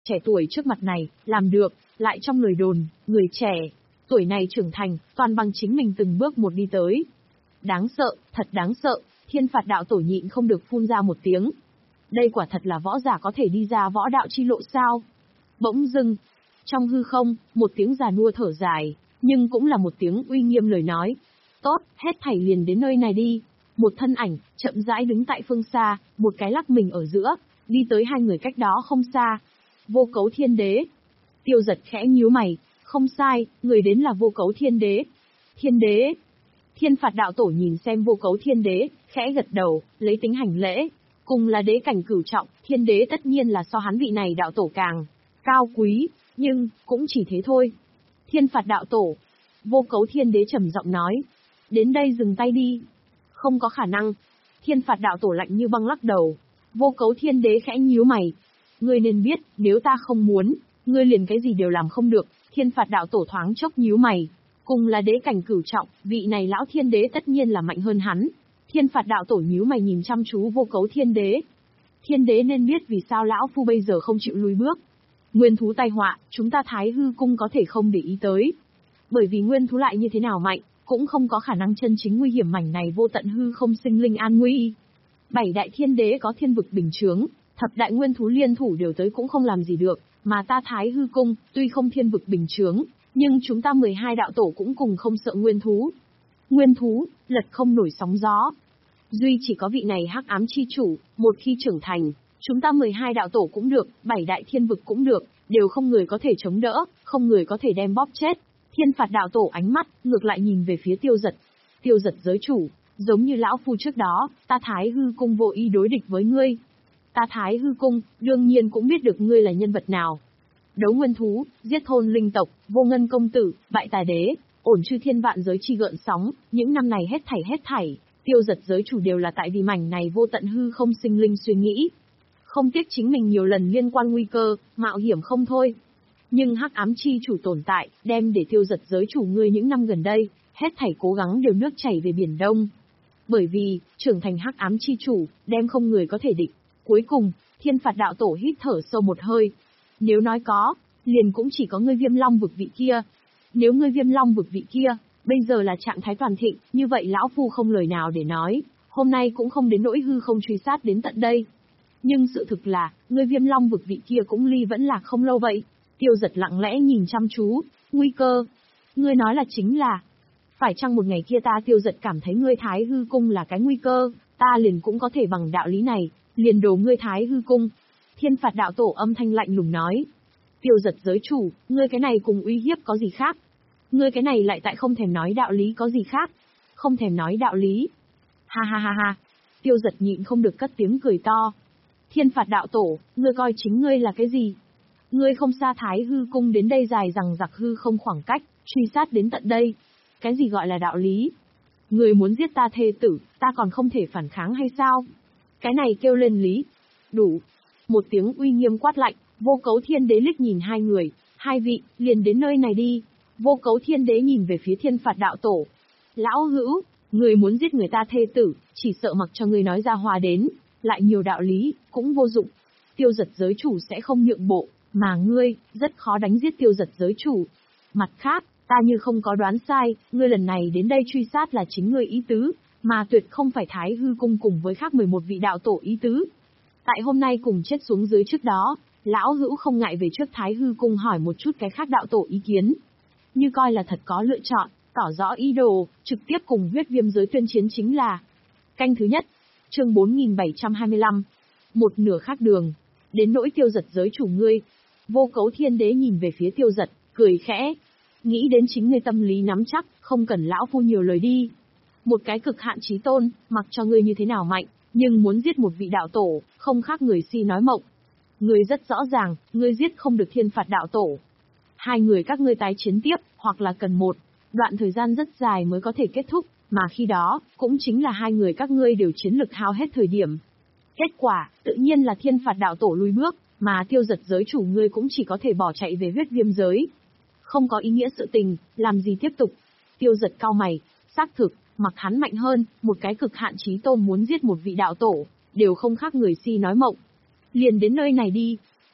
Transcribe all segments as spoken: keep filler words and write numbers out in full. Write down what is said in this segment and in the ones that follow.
trẻ tuổi trước mặt này, làm được, lại trong lời đồn, người trẻ, tuổi này trưởng thành, toàn bằng chính mình từng bước một đi tới. Đáng sợ, thật đáng sợ, Thiên Phạt đạo tổ nhịn không được phun ra một tiếng. Đây quả thật là võ giả có thể đi ra võ đạo chi lộ sao? Bỗng dưng, trong hư không, một tiếng già nua thở dài, nhưng cũng là một tiếng uy nghiêm lời nói. Tốt, hết thảy liền đến nơi này đi. Một thân ảnh, chậm rãi đứng tại phương xa, một cái lắc mình ở giữa, đi tới hai người cách đó không xa. Vô Cấu Thiên Đế. Tiêu Giật khẽ nhíu mày, không sai, người đến là Vô Cấu Thiên Đế. Thiên Đế. Thiên Phạt đạo tổ nhìn xem Vô Cấu Thiên Đế, khẽ gật đầu, lấy tính hành lễ. Cùng là đế cảnh cửu trọng, Thiên Đế tất nhiên là so hắn vị này đạo tổ càng cao quý, nhưng, cũng chỉ thế thôi. Thiên Phạt đạo tổ. Vô Cấu Thiên Đế trầm giọng nói. Đến đây dừng tay đi. Không có khả năng. Thiên Phạt đạo tổ lạnh như băng lắc đầu. Vô Cấu Thiên Đế khẽ nhíu mày. Ngươi nên biết, nếu ta không muốn, ngươi liền cái gì đều làm không được. Thiên Phạt đạo tổ thoáng chốc nhíu mày. Cùng là đế cảnh cửu trọng, vị này lão Thiên Đế tất nhiên là mạnh hơn hắn. Thiên Phạt đạo tổ nhíu mày nhìn chăm chú Vô Cấu Thiên Đế. Thiên Đế nên biết vì sao lão phu bây giờ không chịu lùi bước. Nguyên thú tai họa, chúng ta Thái Hư cung có thể không để ý tới. Bởi vì nguyên thú lại như thế nào mạnh, cũng không có khả năng chân chính nguy hiểm mảnh này vô tận hư không sinh linh an nguy. Bảy đại thiên đế có thiên vực bình chướng, thập đại nguyên thú liên thủ đều tới cũng không làm gì được, mà ta Thái Hư cung, tuy không thiên vực bình chướng, nhưng chúng ta mười hai đạo tổ cũng cùng không sợ nguyên thú. Nguyên thú, lật không nổi sóng gió. Duy chỉ có vị này hắc ám chi chủ, một khi trưởng thành, chúng ta mười hai đạo tổ cũng được, bảy đại thiên vực cũng được, đều không người có thể chống đỡ, không người có thể đem bóp chết. Thiên Phạt đạo tổ ánh mắt, ngược lại nhìn về phía Tiêu Giật. Tiêu Giật giới chủ, giống như lão phu trước đó, ta Thái Hư cung vô ý đối địch với ngươi. Ta Thái Hư cung, đương nhiên cũng biết được ngươi là nhân vật nào. Đấu nguyên thú, giết thôn linh tộc, vô ngân công tử, bại tà đế, ổn chư thiên vạn giới chi gợn sóng, những năm này hết thảy hết thảy, Tiêu Giật giới chủ đều là tại vì mảnh này vô tận hư không sinh linh suy nghĩ. Không tiếc chính mình nhiều lần liên quan nguy cơ, mạo hiểm không thôi. Nhưng hắc ám chi chủ tồn tại, đem để Tiêu Giật giới chủ ngươi những năm gần đây, hết thảy cố gắng đều nước chảy về biển đông. Bởi vì, trưởng thành hắc ám chi chủ, đem không người có thể địch. Cuối cùng, Thiên Phạt đạo tổ hít thở sâu một hơi. Nếu nói có, liền cũng chỉ có ngươi Viêm Long vực vị kia. Nếu ngươi Viêm Long vực vị kia, bây giờ là trạng thái toàn thịnh, như vậy lão phu không lời nào để nói, hôm nay cũng không đến nỗi hư không truy sát đến tận đây. Nhưng sự thực là, ngươi Viêm Long vực vị kia cũng ly vẫn lạc không lâu vậy. Tiêu Giật lặng lẽ nhìn chăm chú, nguy cơ. Ngươi nói là chính là, phải chăng một ngày kia ta Tiêu Giật cảm thấy ngươi Thái Hư cung là cái nguy cơ, ta liền cũng có thể bằng đạo lý này, liền đổ ngươi Thái Hư cung. Thiên Phạt đạo tổ âm thanh lạnh lùng nói. Tiêu Giật giới chủ, ngươi cái này cùng uy hiếp có gì khác? Ngươi cái này lại tại không thèm nói đạo lý có gì khác? Không thèm nói đạo lý. Ha ha ha ha. Tiêu Giật nhịn không được cất tiếng cười to. Thiên Phạt đạo tổ, ngươi coi chính ngươi là cái gì? Ngươi không xa Thái Hư cung đến đây dài rằng giặc hư không khoảng cách, truy sát đến tận đây. Cái gì gọi là đạo lý? Ngươi muốn giết ta thê tử, ta còn không thể phản kháng hay sao? Cái này kêu lên lý. Đủ. Một tiếng uy nghiêm quát lạnh, Vô Cấu Thiên Đế liếc nhìn hai người, hai vị, liền đến nơi này đi. Vô Cấu Thiên Đế nhìn về phía Thiên Phạt đạo tổ. Lão hữu, ngươi muốn giết người ta thê tử, chỉ sợ mặc cho ngươi nói ra hòa đến, lại nhiều đạo lý, cũng vô dụng. Tiêu Giật giới chủ sẽ không nhượng bộ, mà ngươi, rất khó đánh giết Tiêu Giật giới chủ. Mặt khác, ta như không có đoán sai, ngươi lần này đến đây truy sát là chính ngươi ý tứ, mà tuyệt không phải Thái Hư cung cùng với khác mười một vị đạo tổ ý tứ. Tại hôm nay cùng chết xuống dưới trước đó, lão hữu không ngại về trước Thái Hư cung hỏi một chút cái khác đạo tổ ý kiến. Như coi là thật có lựa chọn, tỏ rõ ý đồ, trực tiếp cùng huyết viêm giới tuyên chiến chính là. Canh thứ nhất, chương bốn nghìn bảy trăm hai mươi lăm. Một nửa khác đường. Đến nỗi Tiêu Giật giới chủ ngươi. Vô Cấu Thiên Đế nhìn về phía Tiêu Giật, cười khẽ. Nghĩ đến chính ngươi tâm lý nắm chắc, không cần lão phu nhiều lời đi. Một cái cực hạn chí tôn, mặc cho ngươi như thế nào mạnh, nhưng muốn giết một vị đạo tổ, không khác người si nói mộng. Ngươi rất rõ ràng, ngươi giết không được Thiên Phạt đạo tổ. Hai người các ngươi tái chiến tiếp, hoặc là cần một đoạn thời gian rất dài mới có thể kết thúc, mà khi đó, cũng chính là hai người các ngươi đều chiến lực hao hết thời điểm. Kết quả, tự nhiên là Thiên Phạt đạo tổ lùi bước, mà Tiêu Giật giới chủ ngươi cũng chỉ có thể bỏ chạy về huyết viêm giới. Không có ý nghĩa sự tình, làm gì tiếp tục. Tiêu Giật cau mày, xác thực, mặc hắn mạnh hơn, một cái cực hạn chí tôn muốn giết một vị đạo tổ, đều không khác người si nói mộng. Liền đến nơi này đi.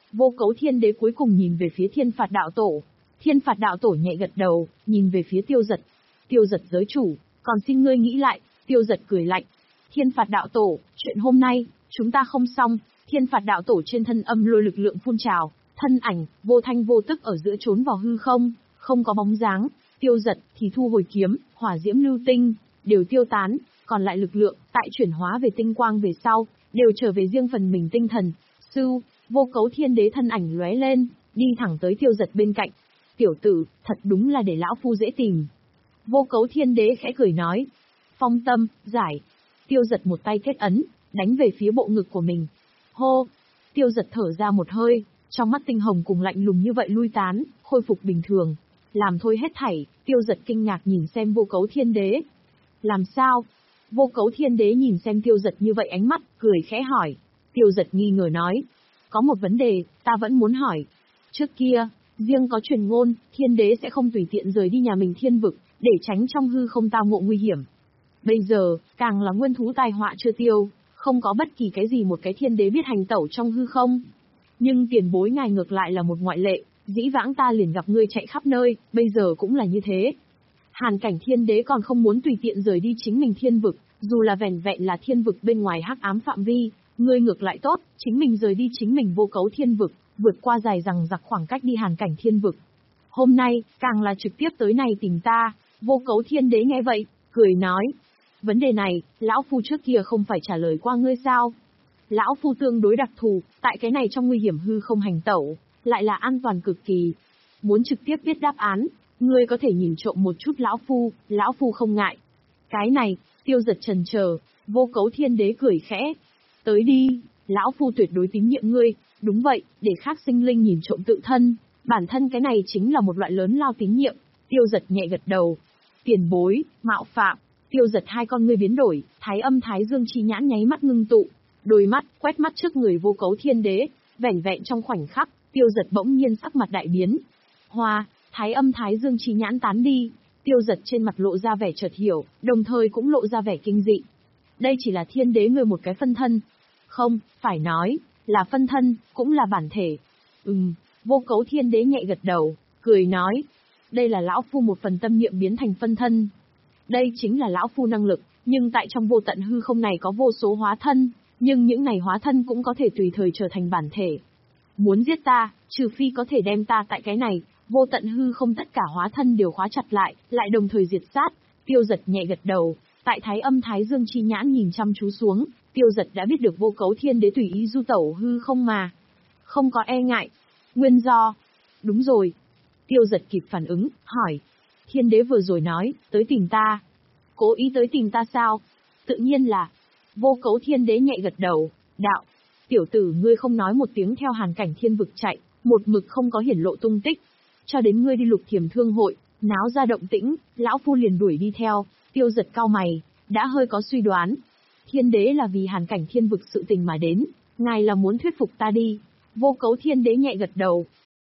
Vô Cấu Thiên Đế cuối cùng nhìn về phía Thiên Phạt Đạo Tổ. Thiên Phạt Đạo Tổ nhẹ gật đầu, nhìn về phía Tiêu Giật. Tiêu Giật giới chủ, còn xin ngươi nghĩ lại. Tiêu Giật cười lạnh. Thiên Phạt Đạo Tổ, chuyện hôm nay, chúng ta không xong. Thiên Phạt Đạo Tổ trên thân âm lôi lực lượng phun trào, thân ảnh, vô thanh vô tức ở giữa trốn vào hư không, không có bóng dáng. Tiêu Giật thì thu hồi kiếm, hỏa diễm lưu tinh, đều tiêu tán, còn lại lực lượng, tại chuyển hóa về tinh quang về sau, đều trở về riêng phần mình tinh thần. Sư, Vô Cấu Thiên Đế thân ảnh lóe lên, đi thẳng tới Tiêu Giật bên cạnh. Tiểu tử, thật đúng là để lão phu dễ tìm. Vô Cấu Thiên Đế khẽ cười nói. Phong tâm, giải. Tiêu Giật một tay kết ấn, đánh về phía bộ ngực của mình. Hô! Tiêu Giật thở ra một hơi, trong mắt tinh hồng cùng lạnh lùng như vậy lui tán, khôi phục bình thường. Làm thôi hết thảy, Tiêu Giật kinh ngạc nhìn xem Vô Cấu Thiên Đế. Làm sao? Vô Cấu Thiên Đế nhìn xem Tiêu Giật như vậy ánh mắt, cười khẽ hỏi. Tiêu Giật nghi ngờ nói. Có một vấn đề, ta vẫn muốn hỏi. Trước kia, riêng có truyền ngôn, Thiên Đế sẽ không tùy tiện rời đi nhà mình thiên vực, để tránh trong hư không tao ngộ nguy hiểm. Bây giờ, càng là nguyên thú tai họa chưa tiêu, không có bất kỳ cái gì một cái Thiên Đế biết hành tẩu trong hư không. Nhưng tiền bối ngài ngược lại là một ngoại lệ, dĩ vãng ta liền gặp ngươi chạy khắp nơi, bây giờ cũng là như thế. Hàn Cảnh Thiên Đế còn không muốn tùy tiện rời đi chính mình thiên vực, dù là vẻn vẹn là thiên vực bên ngoài hắc ám phạm vi, ngươi ngược lại tốt, chính mình rời đi chính mình Vô Cấu Thiên vực, vượt qua dài rằng giặc khoảng cách đi Hàn Cảnh Thiên vực. Hôm nay, càng là trực tiếp tới này tìm ta. Vô Cấu Thiên Đế nghe vậy, cười nói. Vấn đề này, lão phu trước kia không phải trả lời qua ngươi sao? Lão phu tương đối đặc thù, tại cái này trong nguy hiểm hư không hành tẩu, lại là an toàn cực kỳ. Muốn trực tiếp biết đáp án, ngươi có thể nhìn trộm một chút lão phu, lão phu không ngại. Cái này, Tiêu Giật chần chờ, Vô Cấu Thiên Đế cười khẽ. Tới đi, lão phu tuyệt đối tín nhiệm ngươi. Đúng vậy, để khác sinh linh nhìn trộm tự thân, bản thân cái này chính là một loại lớn lao tín nhiệm. Tiêu Giật nhẹ gật đầu. Tiền bối, mạo phạm. Tiêu Giật hai con ngươi biến đổi, thái âm thái dương chi nhãn nháy mắt ngưng tụ, đôi mắt quét mắt trước người Vô Cấu Thiên Đế, vẻn vẹn trong khoảnh khắc, Tiêu Giật bỗng nhiên sắc mặt đại biến. Hoa, thái âm thái dương chi nhãn tán đi, Tiêu Giật trên mặt lộ ra vẻ chợt hiểu, đồng thời cũng lộ ra vẻ kinh dị. Đây chỉ là Thiên Đế người một cái phân thân. Không, phải nói, là phân thân, cũng là bản thể. Ừm, Vô Cấu Thiên Đế nhẹ gật đầu, cười nói. Đây là lão phu một phần tâm niệm biến thành phân thân. Đây chính là lão phu năng lực, nhưng tại trong vô tận hư không này có vô số hóa thân, nhưng những này hóa thân cũng có thể tùy thời trở thành bản thể. Muốn giết ta, trừ phi có thể đem ta tại cái này, vô tận hư không tất cả hóa thân đều khóa chặt lại, lại đồng thời diệt sát. Tiêu Giật nhẹ gật đầu, tại thái âm thái dương chi nhãn nhìn chăm chú xuống, Tiêu Giật đã biết được Vô Cấu Thiên Đế tùy ý du tẩu hư không mà. Không có e ngại. Nguyên do. Đúng rồi. Tiêu Giật kịp phản ứng, hỏi. Thiên Đế vừa rồi nói, tới tìm ta. Cố ý tới tìm ta sao? Tự nhiên là. Vô Cấu Thiên Đế nhẹ gật đầu, đạo. Tiểu tử ngươi không nói một tiếng theo Hàn Cảnh Thiên vực chạy, một mực không có hiển lộ tung tích. Cho đến ngươi đi Lục Thiềm Thương hội, náo ra động tĩnh, lão phu liền đuổi đi theo. Tiêu Giật cau mày, đã hơi có suy đoán. Thiên Đế là vì Hàn Cảnh Thiên vực sự tình mà đến, ngài là muốn thuyết phục ta đi. Vô Cấu Thiên Đế nhẹ gật đầu.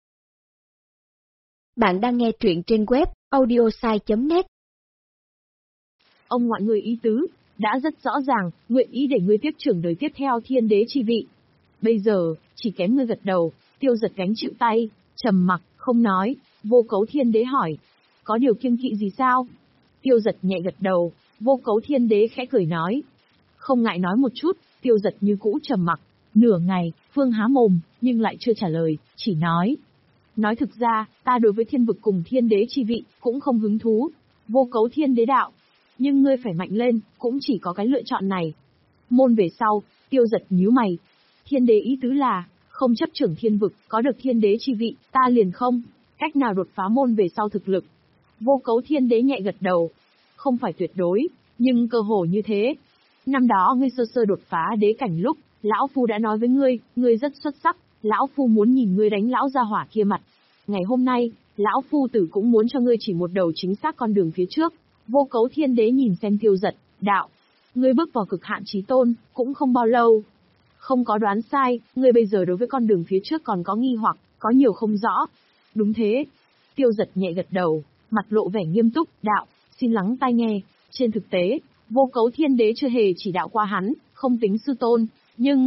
Bạn đang nghe truyện trên web audiosai chấm net. Ông ngoại người ý tứ, đã rất rõ ràng, nguyện ý để ngươi tiếp trưởng đời tiếp theo Thiên Đế chi vị. Bây giờ, chỉ kém ngươi gật đầu. Tiêu Giật gánh chịu tay, trầm mặc, không nói. Vô Cấu Thiên Đế hỏi, có điều kiêng kỵ gì sao? Tiêu Giật nhẹ gật đầu. Vô Cấu Thiên Đế khẽ cười nói, không ngại nói một chút. Tiêu Giật như cũ trầm mặc. Nửa ngày, Phương há mồm, nhưng lại chưa trả lời, chỉ nói. Nói thực ra, ta đối với thiên vực cùng Thiên Đế chi vị, cũng không hứng thú. Vô Cấu Thiên Đế đạo. Nhưng ngươi phải mạnh lên, cũng chỉ có cái lựa chọn này. Môn về sau, Tiêu Giật nhíu mày. Thiên Đế ý tứ là, không chấp trưởng thiên vực, có được Thiên Đế chi vị, ta liền không. Cách nào đột phá môn về sau thực lực? Vô Cấu Thiên Đế nhẹ gật đầu. Không phải tuyệt đối, nhưng cơ hồ như thế. Năm đó ngươi sơ sơ đột phá đế cảnh lúc, lão phu đã nói với ngươi, ngươi rất xuất sắc, lão phu muốn nhìn ngươi đánh lão gia hỏa kia mặt. Ngày hôm nay, lão phu tử cũng muốn cho ngươi chỉ một đầu chính xác con đường phía trước. Vô Cấu Thiên Đế nhìn xem Tiêu Giật, đạo. Ngươi bước vào cực hạn chí tôn, cũng không bao lâu. Không có đoán sai, ngươi bây giờ đối với con đường phía trước còn có nghi hoặc, có nhiều không rõ. Đúng thế. Tiêu Giật nhẹ gật đầu, mặt lộ vẻ nghiêm túc, đạo, xin lắng tai nghe. Trên thực tế, Vô Cấu Thiên Đế chưa hề chỉ đạo qua hắn, không tính sư tôn, nhưng,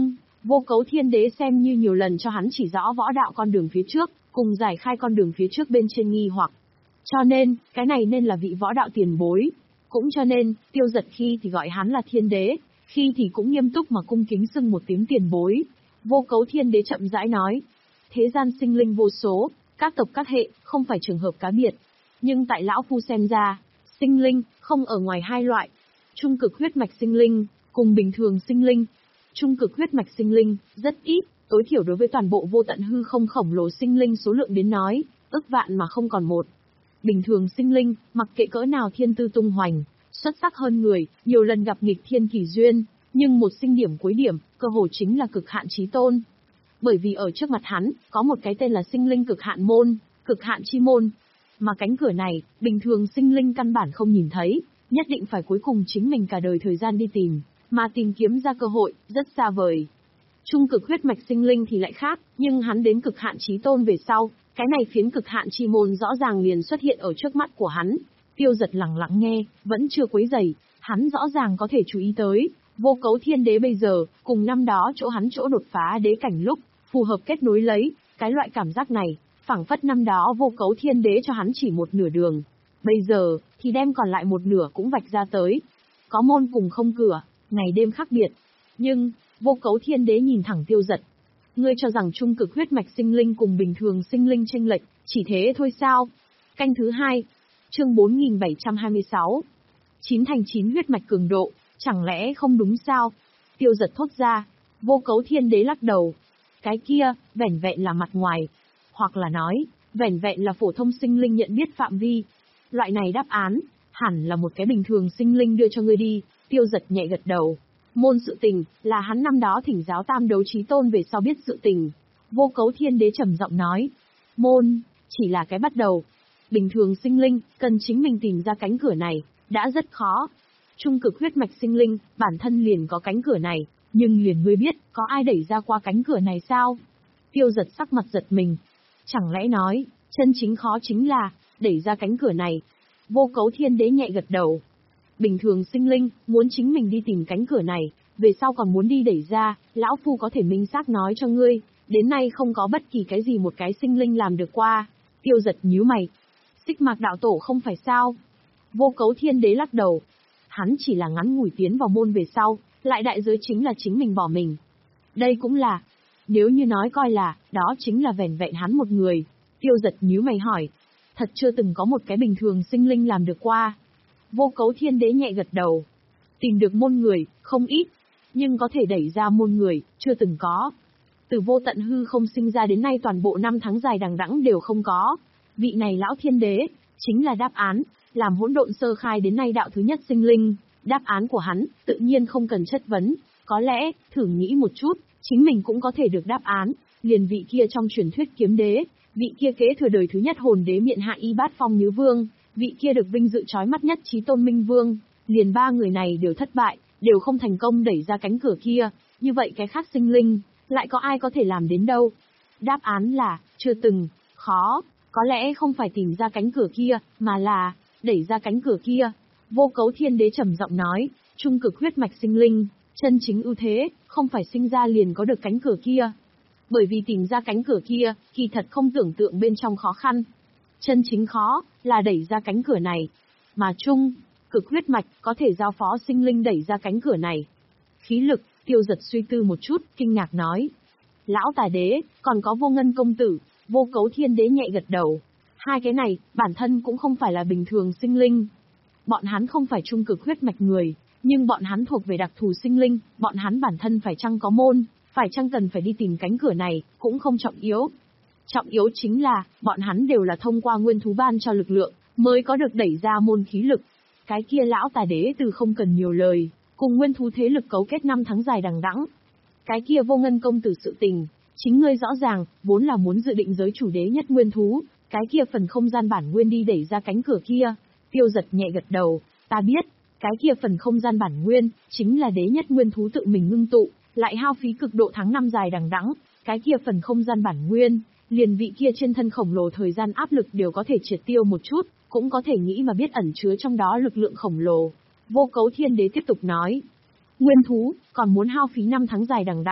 Vô Cấu Thiên Đế xem như nhiều lần cho hắn chỉ rõ võ đạo con đường phía trước, cùng giải khai con đường phía trước bên trên nghi hoặc. Cho nên, cái này nên là vị võ đạo tiền bối. Cũng cho nên, Tiêu Giật khi thì gọi hắn là Thiên Đế, khi thì cũng nghiêm túc mà cung kính xưng một tiếng tiền bối. Vô Cấu Thiên Đế chậm rãi nói, thế gian sinh linh vô số, các tộc các hệ, không phải trường hợp cá biệt. Nhưng tại lão phu xem ra, sinh linh, không ở ngoài hai loại. Trung cực huyết mạch sinh linh, cùng bình thường sinh linh. Trung cực huyết mạch sinh linh, rất ít, tối thiểu đối với toàn bộ vô tận hư không khổng lồ sinh linh số lượng đến nói, ức vạn mà không còn một. Bình thường sinh linh, mặc kệ cỡ nào thiên tư tung hoành, xuất sắc hơn người, nhiều lần gặp nghịch thiên kỳ duyên, nhưng một sinh điểm cuối điểm, cơ hồ chính là cực hạn chí tôn. Bởi vì ở trước mặt hắn, có một cái tên là sinh linh cực hạn môn, cực hạn chi môn. Mà cánh cửa này, bình thường sinh linh căn bản không nhìn thấy, nhất định phải cuối cùng chính mình cả đời thời gian đi tìm, mà tìm kiếm ra cơ hội, rất xa vời. Trung cực huyết mạch sinh linh thì lại khác, nhưng hắn đến cực hạn chí tôn về sau, cái này phiến cực hạn chi môn rõ ràng liền xuất hiện ở trước mắt của hắn. Tiêu Giật lặng lặng nghe, vẫn chưa quấy rầy, hắn rõ ràng có thể chú ý tới, Vô Cấu Thiên Đế bây giờ, cùng năm đó chỗ hắn chỗ đột phá đế cảnh lúc, phù hợp kết nối lấy, cái loại cảm giác này, phảng phất năm đó Vô Cấu Thiên Đế cho hắn chỉ một nửa đường. Bây giờ, thì đem còn lại một nửa cũng vạch ra tới. Có môn cùng không cửa, ngày đêm khác biệt. Nhưng, Vô Cấu Thiên Đế nhìn thẳng Tiêu Giật. Ngươi cho rằng trung cực huyết mạch sinh linh cùng bình thường sinh linh chênh lệch, chỉ thế thôi sao? Canh thứ hai, chương bốn nghìn bảy trăm hai mươi sáu. Chín thành chín huyết mạch cường độ, chẳng lẽ không đúng sao? Tiêu Giật thốt ra. Vô Cấu Thiên Đế lắc đầu. Cái kia, vẻn vẹn là mặt ngoài. Hoặc là nói, vẻn vẹn là phổ thông sinh linh nhận biết phạm vi. Loại này đáp án, hẳn là một cái bình thường sinh linh đưa cho ngươi đi. Tiêu Giật nhẹ gật đầu. Môn sự tình, là hắn năm đó thỉnh giáo tam đấu chí tôn về sau biết sự tình. Vô Cấu Thiên Đế trầm giọng nói. Môn, chỉ là cái bắt đầu. Bình thường sinh linh, cần chính mình tìm ra cánh cửa này, đã rất khó. Trung cực huyết mạch sinh linh, bản thân liền có cánh cửa này, nhưng liền ngươi biết, có ai đẩy ra qua cánh cửa này sao? Tiêu Giật sắc mặt giật mình. Chẳng lẽ nói, chân chính khó chính là, đẩy ra cánh cửa này. Vô Cấu Thiên Đế nhẹ gật đầu. Bình thường sinh linh, muốn chính mình đi tìm cánh cửa này, về sau còn muốn đi đẩy ra, lão phu có thể minh xác nói cho ngươi, đến nay không có bất kỳ cái gì một cái sinh linh làm được qua. Tiêu Giật nhíu mày. Xích Mạc đạo tổ không phải sao? Vô Cấu Thiên Đế lắc đầu. Hắn chỉ là ngắn ngủi tiến vào môn về sau, lại đại giới chính là chính mình bỏ mình. Đây cũng là, nếu như nói coi là, đó chính là vẻn vẹn hắn một người. Tiêu Giật nhíu mày hỏi. Thật chưa từng có một cái bình thường sinh linh làm được qua. Vô Cấu Thiên Đế nhẹ gật đầu. Tìm được môn người, không ít, nhưng có thể đẩy ra môn người, chưa từng có. Từ vô tận hư không sinh ra đến nay toàn bộ năm tháng dài đằng đẵng đều không có. Vị này lão thiên đế, chính là đáp án, làm hỗn độn sơ khai đến nay đạo thứ nhất sinh linh. Đáp án của hắn, tự nhiên không cần chất vấn. Có lẽ, thử nghĩ một chút, chính mình cũng có thể được đáp án. Liền vị kia trong truyền thuyết kiếm đế, vị kia kế thừa đời thứ nhất hồn đế miện hạ y bát phong nhứ vương, vị kia được vinh dự chói mắt nhất chí tôn minh vương, liền ba người này đều thất bại, đều không thành công đẩy ra cánh cửa kia, như vậy cái khác sinh linh, lại có ai có thể làm đến đâu? Đáp án là, chưa từng, khó, có lẽ không phải tìm ra cánh cửa kia, mà là, đẩy ra cánh cửa kia. Vô Cấu Thiên Đế trầm giọng nói, trung cực huyết mạch sinh linh, chân chính ưu thế, không phải sinh ra liền có được cánh cửa kia. Bởi vì tìm ra cánh cửa kia, kỳ thật không tưởng tượng bên trong khó khăn. Chân chính khó, là đẩy ra cánh cửa này. Mà trung, cực huyết mạch, có thể giao phó sinh linh đẩy ra cánh cửa này. Khí lực, Tiêu Giật suy tư một chút, kinh ngạc nói. Lão Tà Đế, còn có Vô Ngân Công Tử, Vô Cấu Thiên Đế nhẹ gật đầu. Hai cái này, bản thân cũng không phải là bình thường sinh linh. Bọn hắn không phải trung cực huyết mạch người, nhưng bọn hắn thuộc về đặc thù sinh linh, bọn hắn bản thân phải chăng có môn, phải chăng cần phải đi tìm cánh cửa này, cũng không trọng yếu. Trọng yếu chính là, bọn hắn đều là thông qua nguyên thú ban cho lực lượng, mới có được đẩy ra môn khí lực. Cái kia lão Tà Đế từ không cần nhiều lời, cùng nguyên thú thế lực cấu kết năm tháng dài đằng đẵng. Cái kia Vô Ngân Công Tử sự tình, chính ngươi rõ ràng, vốn là muốn dự định giới chủ đế nhất nguyên thú, cái kia phần không gian bản nguyên đi đẩy ra cánh cửa kia. Tiêu Giật nhẹ gật đầu, ta biết, cái kia phần không gian bản nguyên, chính là đế nhất nguyên thú tự mình ngưng tụ, lại hao phí cực độ tháng năm dài đằng đẵng, cái kia phần không gian bản nguyên, liền vị kia trên thân khổng lồ thời gian áp lực đều có thể triệt tiêu một chút, cũng có thể nghĩ mà biết ẩn chứa trong đó lực lượng khổng lồ. Vô Cấu Thiên Đế tiếp tục nói, nguyên thú, còn muốn hao phí năm tháng dài đằng đẵng,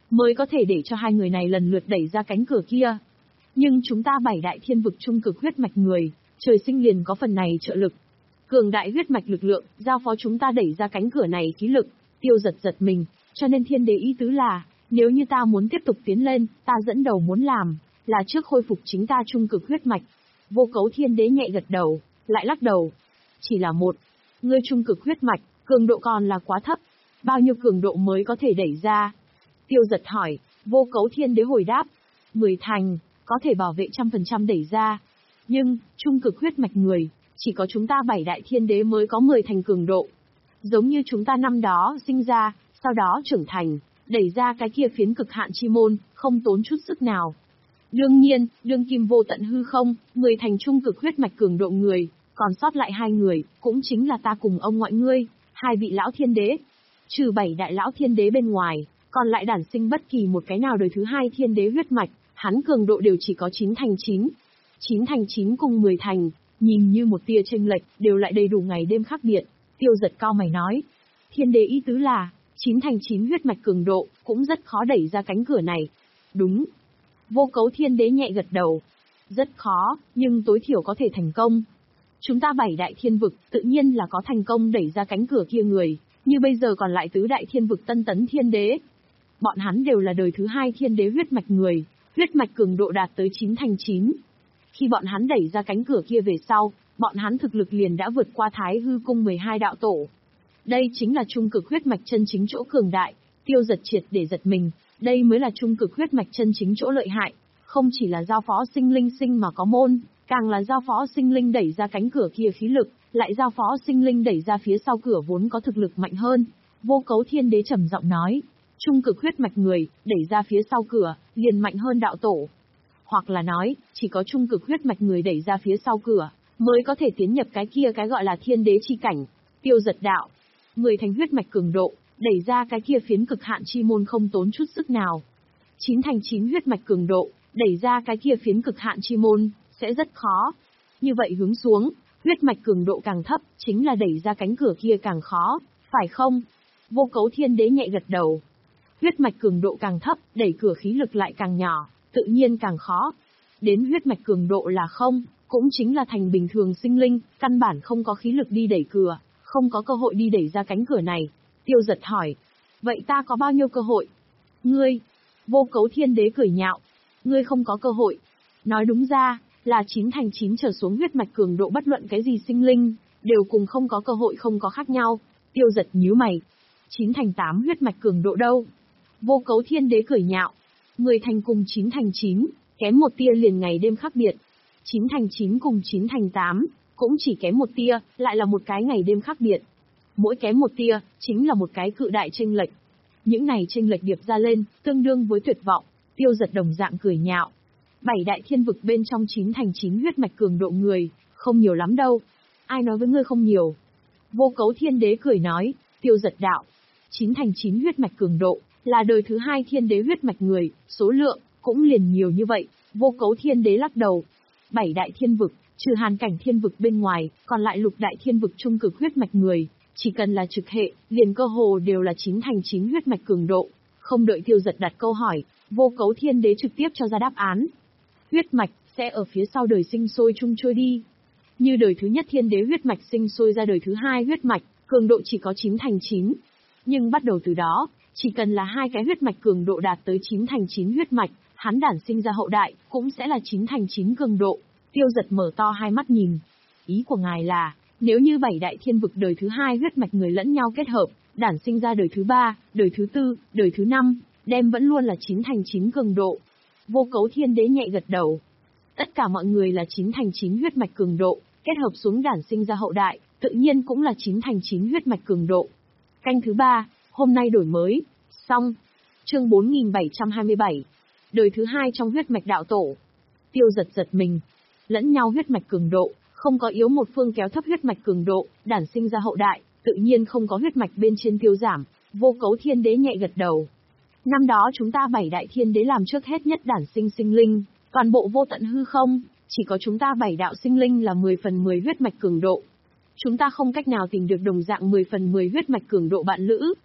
mới có thể để cho hai người này lần lượt đẩy ra cánh cửa kia. Nhưng chúng ta bảy đại thiên vực trung cực huyết mạch người, trời sinh liền có phần này trợ lực. Cường đại huyết mạch lực lượng, giao phó chúng ta đẩy ra cánh cửa này khí lực. Tiêu Giật giật mình, cho nên thiên đế ý tứ là, nếu như ta muốn tiếp tục tiến lên, ta dẫn đầu muốn làm, là trước khôi phục chính ta trung cực huyết mạch. Vô Cấu thiên đế nhẹ gật đầu, lại lắc đầu. Chỉ là một, ngươi trung cực huyết mạch, cường độ còn là quá thấp. Bao nhiêu cường độ mới có thể đẩy ra? Tiêu Giật hỏi, Vô Cấu thiên đế hồi đáp. Mười thành, có thể bảo vệ trăm phần trăm đẩy ra. Nhưng, trung cực huyết mạch người, chỉ có chúng ta bảy đại thiên đế mới có mười thành cường độ. Giống như chúng ta năm đó sinh ra, sau đó trưởng thành, đẩy ra cái kia phiến cực hạn chi môn, không tốn chút sức nào. Đương nhiên, đương kim vô tận hư không, mười thành trung cực huyết mạch cường độ người, còn sót lại hai người, cũng chính là ta cùng ông ngoại ngươi, hai vị lão thiên đế. Trừ bảy đại lão thiên đế bên ngoài, còn lại đản sinh bất kỳ một cái nào đời thứ hai thiên đế huyết mạch, hắn cường độ đều chỉ có chín thành chín. chín thành chín cùng mười thành, nhìn như một tia chênh lệch, đều lại đầy đủ ngày đêm khác biệt. Tiêu Giật cao mày nói, thiên đế ý tứ là, chín thành chín huyết mạch cường độ, cũng rất khó đẩy ra cánh cửa này. Đúng. Vô Cấu thiên đế nhẹ gật đầu. Rất khó, nhưng tối thiểu có thể thành công. Chúng ta bảy đại thiên vực, tự nhiên là có thành công đẩy ra cánh cửa kia người, như bây giờ còn lại tứ đại thiên vực Tân Tấn thiên đế. Bọn hắn đều là đời thứ hai thiên đế huyết mạch người, huyết mạch cường độ đạt tới chín thành chín. Khi bọn hắn đẩy ra cánh cửa kia về sau, bọn hắn thực lực liền đã vượt qua Thái Hư Cung mười hai đạo tổ. Đây chính là trung cực huyết mạch chân chính chỗ cường đại. Tiêu Giật triệt để giật mình, đây mới là trung cực huyết mạch chân chính chỗ lợi hại, không chỉ là giao phó sinh linh sinh mà có môn, càng là giao phó sinh linh đẩy ra cánh cửa kia khí lực, lại giao phó sinh linh đẩy ra phía sau cửa vốn có thực lực mạnh hơn. Vô Cấu thiên đế trầm giọng nói, trung cực huyết mạch người, đẩy ra phía sau cửa, liền mạnh hơn đạo tổ. Hoặc là nói, chỉ có trung cực huyết mạch người đẩy ra phía sau cửa, mới có thể tiến nhập cái kia cái gọi là thiên đế chi cảnh. Tiêu Giật đạo, mười thành huyết mạch cường độ, đẩy ra cái kia phiến cực hạn chi môn không tốn chút sức nào. chín thành chín huyết mạch cường độ, đẩy ra cái kia phiến cực hạn chi môn, sẽ rất khó. Như vậy hướng xuống, huyết mạch cường độ càng thấp, chính là đẩy ra cánh cửa kia càng khó, phải không? Vô Cấu thiên đế nhẹ gật đầu. Huyết mạch cường độ càng thấp, đẩy cửa khí lực lại càng nhỏ, tự nhiên càng khó. Đến huyết mạch cường độ là không, cũng chính là thành bình thường sinh linh, căn bản không có khí lực đi đẩy cửa, không có cơ hội đi đẩy ra cánh cửa này. Tiêu Giật hỏi, vậy ta có bao nhiêu cơ hội? Ngươi, Vô Cấu thiên đế cười nhạo, ngươi không có cơ hội. Nói đúng ra, là chín thành chín trở xuống huyết mạch cường độ bất luận cái gì sinh linh, đều cùng không có cơ hội không có khác nhau. Tiêu Giật nhíu mày, chín thành tám huyết mạch cường độ đâu? Vô Cấu thiên đế cười nhạo, mười thành cùng chín thành chín, kém một tia liền ngày đêm khác biệt. chín thành chín cùng chín thành tám, cũng chỉ kém một tia, lại là một cái ngày đêm khác biệt. Mỗi kém một tia, chính là một cái cự đại chênh lệch. Những này chênh lệch điệp ra lên, tương đương với tuyệt vọng. Tiêu Giật đồng dạng cười nhạo. Bảy đại thiên vực bên trong chín thành chín huyết mạch cường độ người, không nhiều lắm đâu. Ai nói với ngươi không nhiều? Vô Cấu thiên đế cười nói, Tiêu Giật đạo. chín thành chín huyết mạch cường độ, là đời thứ hai thiên đế huyết mạch người, số lượng, cũng liền nhiều như vậy. Vô Cấu thiên đế lắc đầu. Bảy đại thiên vực, trừ hàn cảnh thiên vực bên ngoài, còn lại lục đại thiên vực trung cực huyết mạch người, chỉ cần là trực hệ, liền cơ hồ đều là chín thành chín huyết mạch cường độ. Không đợi Tiêu Giật đặt câu hỏi, Vô Cấu thiên đế trực tiếp cho ra đáp án. Huyết mạch, sẽ ở phía sau đời sinh sôi chung trôi đi. Như đời thứ nhất thiên đế huyết mạch sinh sôi ra đời thứ hai huyết mạch, cường độ chỉ có chín thành chín. Nhưng bắt đầu từ đó, chỉ cần là hai cái huyết mạch cường độ đạt tới chín thành chín huyết mạch, hắn đản sinh ra hậu đại, cũng sẽ là chín thành chín cường độ. Tiêu Giật mở to hai mắt nhìn. Ý của ngài là, nếu như bảy đại thiên vực đời thứ hai huyết mạch người lẫn nhau kết hợp, đản sinh ra đời thứ ba, đời thứ tư, đời thứ năm, đem vẫn luôn là chín thành chín cường độ. Vô Cấu thiên đế nhẹ gật đầu. Tất cả mọi người là chín thành chín huyết mạch cường độ, kết hợp xuống đản sinh ra hậu đại, tự nhiên cũng là chín thành chín huyết mạch cường độ. Canh thứ ba, hôm nay đổi mới, xong. Chương bốn nghìn bảy trăm hai mươi bảy. Đời thứ hai trong huyết mạch đạo tổ. Tiêu Giật giật mình. Lẫn nhau huyết mạch cường độ, không có yếu một phương kéo thấp huyết mạch cường độ, đản sinh ra hậu đại, tự nhiên không có huyết mạch bên trên tiêu giảm. Vô Cấu thiên đế nhẹ gật đầu. Năm đó chúng ta bảy đại thiên đế làm trước hết nhất đản sinh sinh linh, toàn bộ vô tận hư không, chỉ có chúng ta bảy đạo sinh linh là mười phần mười huyết mạch cường độ. Chúng ta không cách nào tìm được đồng dạng mười phần mười huyết mạch cường độ bạn lữ.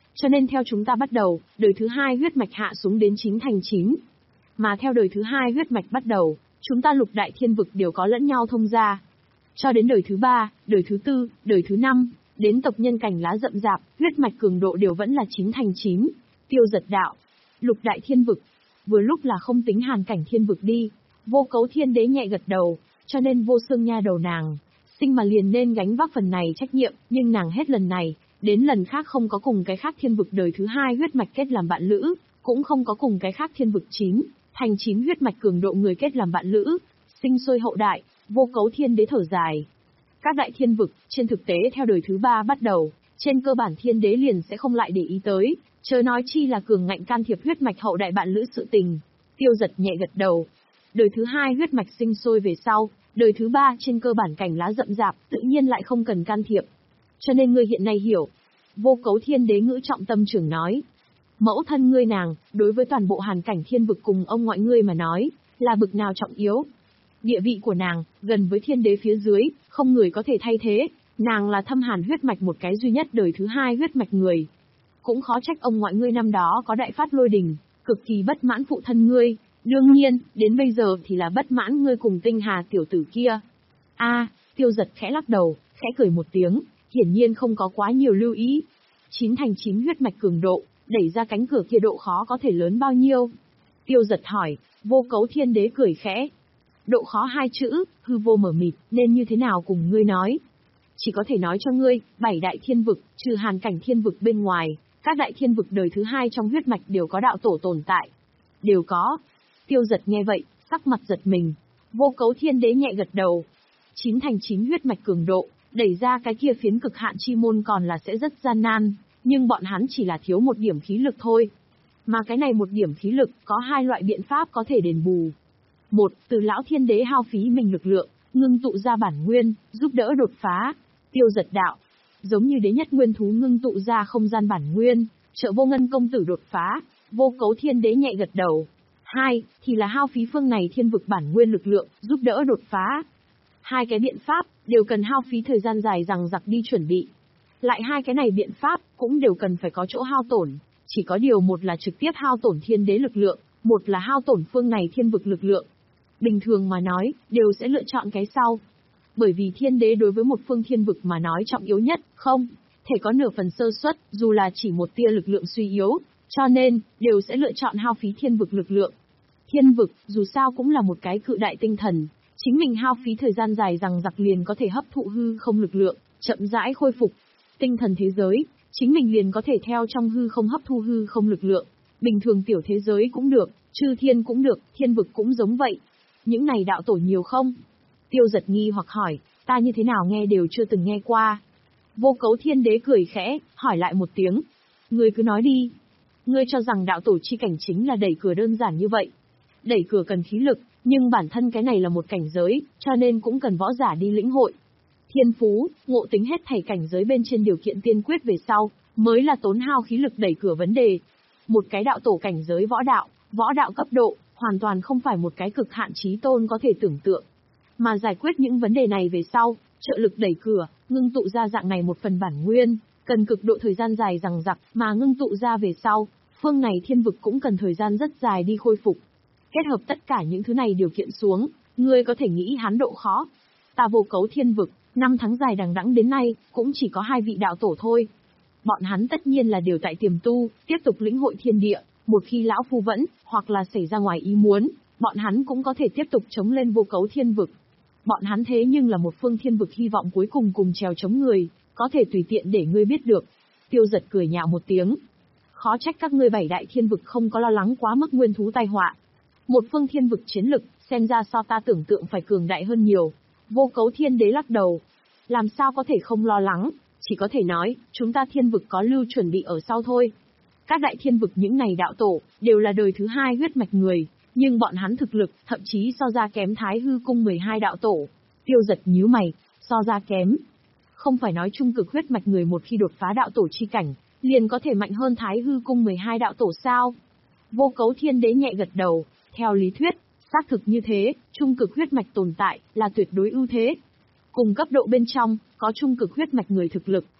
Cho nên theo chúng ta bắt đầu, đời thứ hai huyết mạch hạ xuống đến chín thành chín. Mà theo đời thứ hai huyết mạch bắt đầu, chúng ta lục đại thiên vực đều có lẫn nhau thông gia. Cho đến đời thứ ba, đời thứ tư, đời thứ năm, đến tộc nhân cảnh lá rậm rạp, huyết mạch cường độ đều vẫn là chín thành chín. Tiêu Giật đạo, lục đại thiên vực, vừa lúc là không tính hàn cảnh thiên vực đi. Vô Cấu Thiên Đế nhẹ gật đầu, cho nên Vô Xương nha đầu nàng, sinh mà liền nên gánh vác phần này trách nhiệm, nhưng nàng hết lần này, đến lần khác không có cùng cái khác thiên vực đời thứ hai huyết mạch kết làm bạn lữ, cũng không có cùng cái khác thiên vực chín, thành chín huyết mạch cường độ người kết làm bạn lữ, sinh sôi hậu đại. Vô Cấu Thiên Đế thở dài. Các đại thiên vực, trên thực tế theo đời thứ ba bắt đầu, trên cơ bản thiên đế liền sẽ không lại để ý tới, chớ nói chi là cường ngạnh can thiệp huyết mạch hậu đại bạn lữ sự tình. Tiêu Giật nhẹ gật đầu. Đời thứ hai huyết mạch sinh sôi về sau, đời thứ ba trên cơ bản cảnh lá rậm rạp, tự nhiên lại không cần can thiệp. Cho nên ngươi hiện nay hiểu. Vô Cấu Thiên Đế ngữ trọng tâm trường nói. Mẫu thân ngươi nàng, đối với toàn bộ hàn cảnh thiên vực cùng ông ngoại ngươi mà nói, là bực nào trọng yếu. Địa vị của nàng, gần với thiên đế phía dưới, không người có thể thay thế, nàng là thâm hàn huyết mạch một cái duy nhất đời thứ hai huyết mạch người. Cũng khó trách ông ngoại ngươi năm đó có đại phát lôi đình, cực kỳ bất mãn phụ thân ngươi, đương nhiên, đến bây giờ thì là bất mãn ngươi cùng Tinh Hà tiểu tử kia. A, Tiêu Giật khẽ lắc đầu, khẽ cười một tiếng, hiển nhiên không có quá nhiều lưu ý. Chín thành chín huyết mạch cường độ, đẩy ra cánh cửa kia độ khó có thể lớn bao nhiêu? Tiêu Giật hỏi. Vô Cấu Thiên Đế cười khẽ. Độ khó hai chữ, hư vô mở mịt, nên như thế nào cùng ngươi nói? Chỉ có thể nói cho ngươi, bảy đại thiên vực, trừ hàn cảnh thiên vực bên ngoài, các đại thiên vực đời thứ hai trong huyết mạch đều có đạo tổ tồn tại. Đều có. Tiêu Giật nghe vậy, sắc mặt giật mình. Vô Cấu Thiên Đế nhẹ gật đầu. Chín thành chín huyết mạch cường độ, đẩy ra cái kia phiến cực hạn chi môn còn là sẽ rất gian nan, nhưng bọn hắn chỉ là thiếu một điểm khí lực thôi. Mà cái này một điểm khí lực, có hai loại biện pháp có thể đền bù. Một, từ lão thiên đế hao phí mình lực lượng, ngưng tụ ra bản nguyên, giúp đỡ đột phá. Tiêu Giật đạo. Giống như đế nhất nguyên thú ngưng tụ ra không gian bản nguyên, trợ Vô Ngân công tử đột phá. Vô Cấu Thiên Đế nhẹ gật đầu. Hai, thì là hao phí phương này thiên vực bản nguyên lực lượng, giúp đỡ đột phá. Hai cái biện pháp, đều cần hao phí thời gian dài rằng giặc đi chuẩn bị. Lại hai cái này biện pháp, cũng đều cần phải có chỗ hao tổn. Chỉ có điều một là trực tiếp hao tổn thiên đế lực lượng, một là hao tổn phương này thiên vực lực lượng. Bình thường mà nói, đều sẽ lựa chọn cái sau. Bởi vì thiên đế đối với một phương thiên vực mà nói trọng yếu nhất, không thể có nửa phần sơ suất, dù là chỉ một tia lực lượng suy yếu, cho nên, đều sẽ lựa chọn hao phí thiên vực lực lượng. Thiên vực, dù sao cũng là một cái cự đại tinh thần, chính mình hao phí thời gian dài rằng giặc liền có thể hấp thụ hư không lực lượng, chậm rãi khôi phục. Tinh thần thế giới, chính mình liền có thể theo trong hư không hấp thu hư không lực lượng. Bình thường tiểu thế giới cũng được, chư thiên cũng được, thiên vực cũng giống vậy. Những này đạo tổ nhiều không? Tiêu Giật nghi hoặc hỏi, ta như thế nào nghe đều chưa từng nghe qua. Vô Cấu Thiên Đế cười khẽ, hỏi lại một tiếng. Ngươi cứ nói đi. Ngươi cho rằng đạo tổ chi cảnh chính là đẩy cửa đơn giản như vậy. Đẩy cửa cần khí lực, nhưng bản thân cái này là một cảnh giới, cho nên cũng cần võ giả đi lĩnh hội. Thiên phú, ngộ tính hết thảy cảnh giới bên trên điều kiện tiên quyết về sau, mới là tốn hao khí lực đẩy cửa vấn đề. Một cái đạo tổ cảnh giới võ đạo, võ đạo cấp độ, hoàn toàn không phải một cái cực hạn chí tôn có thể tưởng tượng. Mà giải quyết những vấn đề này về sau, trợ lực đẩy cửa, ngưng tụ ra dạng này một phần bản nguyên, cần cực độ thời gian dài rằng giặc, mà ngưng tụ ra về sau, phương này thiên vực cũng cần thời gian rất dài đi khôi phục. Kết hợp tất cả những thứ này điều kiện xuống, ngươi có thể nghĩ hắn độ khó. Ta Vô Cấu thiên vực, năm tháng dài đằng đẵng đến nay, cũng chỉ có hai vị đạo tổ thôi. Bọn hắn tất nhiên là đều tại tiềm tu, tiếp tục lĩnh hội thiên địa, một khi lão phu vẫn, hoặc là xảy ra ngoài ý muốn, bọn hắn cũng có thể tiếp tục chống lên Vô Cấu thiên vực. Bọn hắn thế nhưng là một phương thiên vực hy vọng cuối cùng cùng trèo chống người, có thể tùy tiện để ngươi biết được. Tiêu Giật cười nhạo một tiếng. Khó trách các ngươi bảy đại thiên vực không có lo lắng quá mức nguyên thú tai họa. Một phương thiên vực chiến lực, xem ra so ta tưởng tượng phải cường đại hơn nhiều. Vô Cấu Thiên Đế lắc đầu. Làm sao có thể không lo lắng, chỉ có thể nói, chúng ta thiên vực có lưu chuẩn bị ở sau thôi. Các đại thiên vực những này đạo tổ, đều là đời thứ hai huyết mạch người, nhưng bọn hắn thực lực, thậm chí so ra kém Thái Hư Cung mười hai đạo tổ. Tiêu Giật nhíu mày, so ra kém. Không phải nói trung cực huyết mạch người một khi đột phá đạo tổ chi cảnh, liền có thể mạnh hơn Thái Hư Cung mười hai đạo tổ sao? Vô Cấu Thiên Đế nhẹ gật đầu, theo lý thuyết, xác thực như thế, trung cực huyết mạch tồn tại, là tuyệt đối ưu thế. Cùng cấp độ bên trong, có trung cực huyết mạch người thực lực,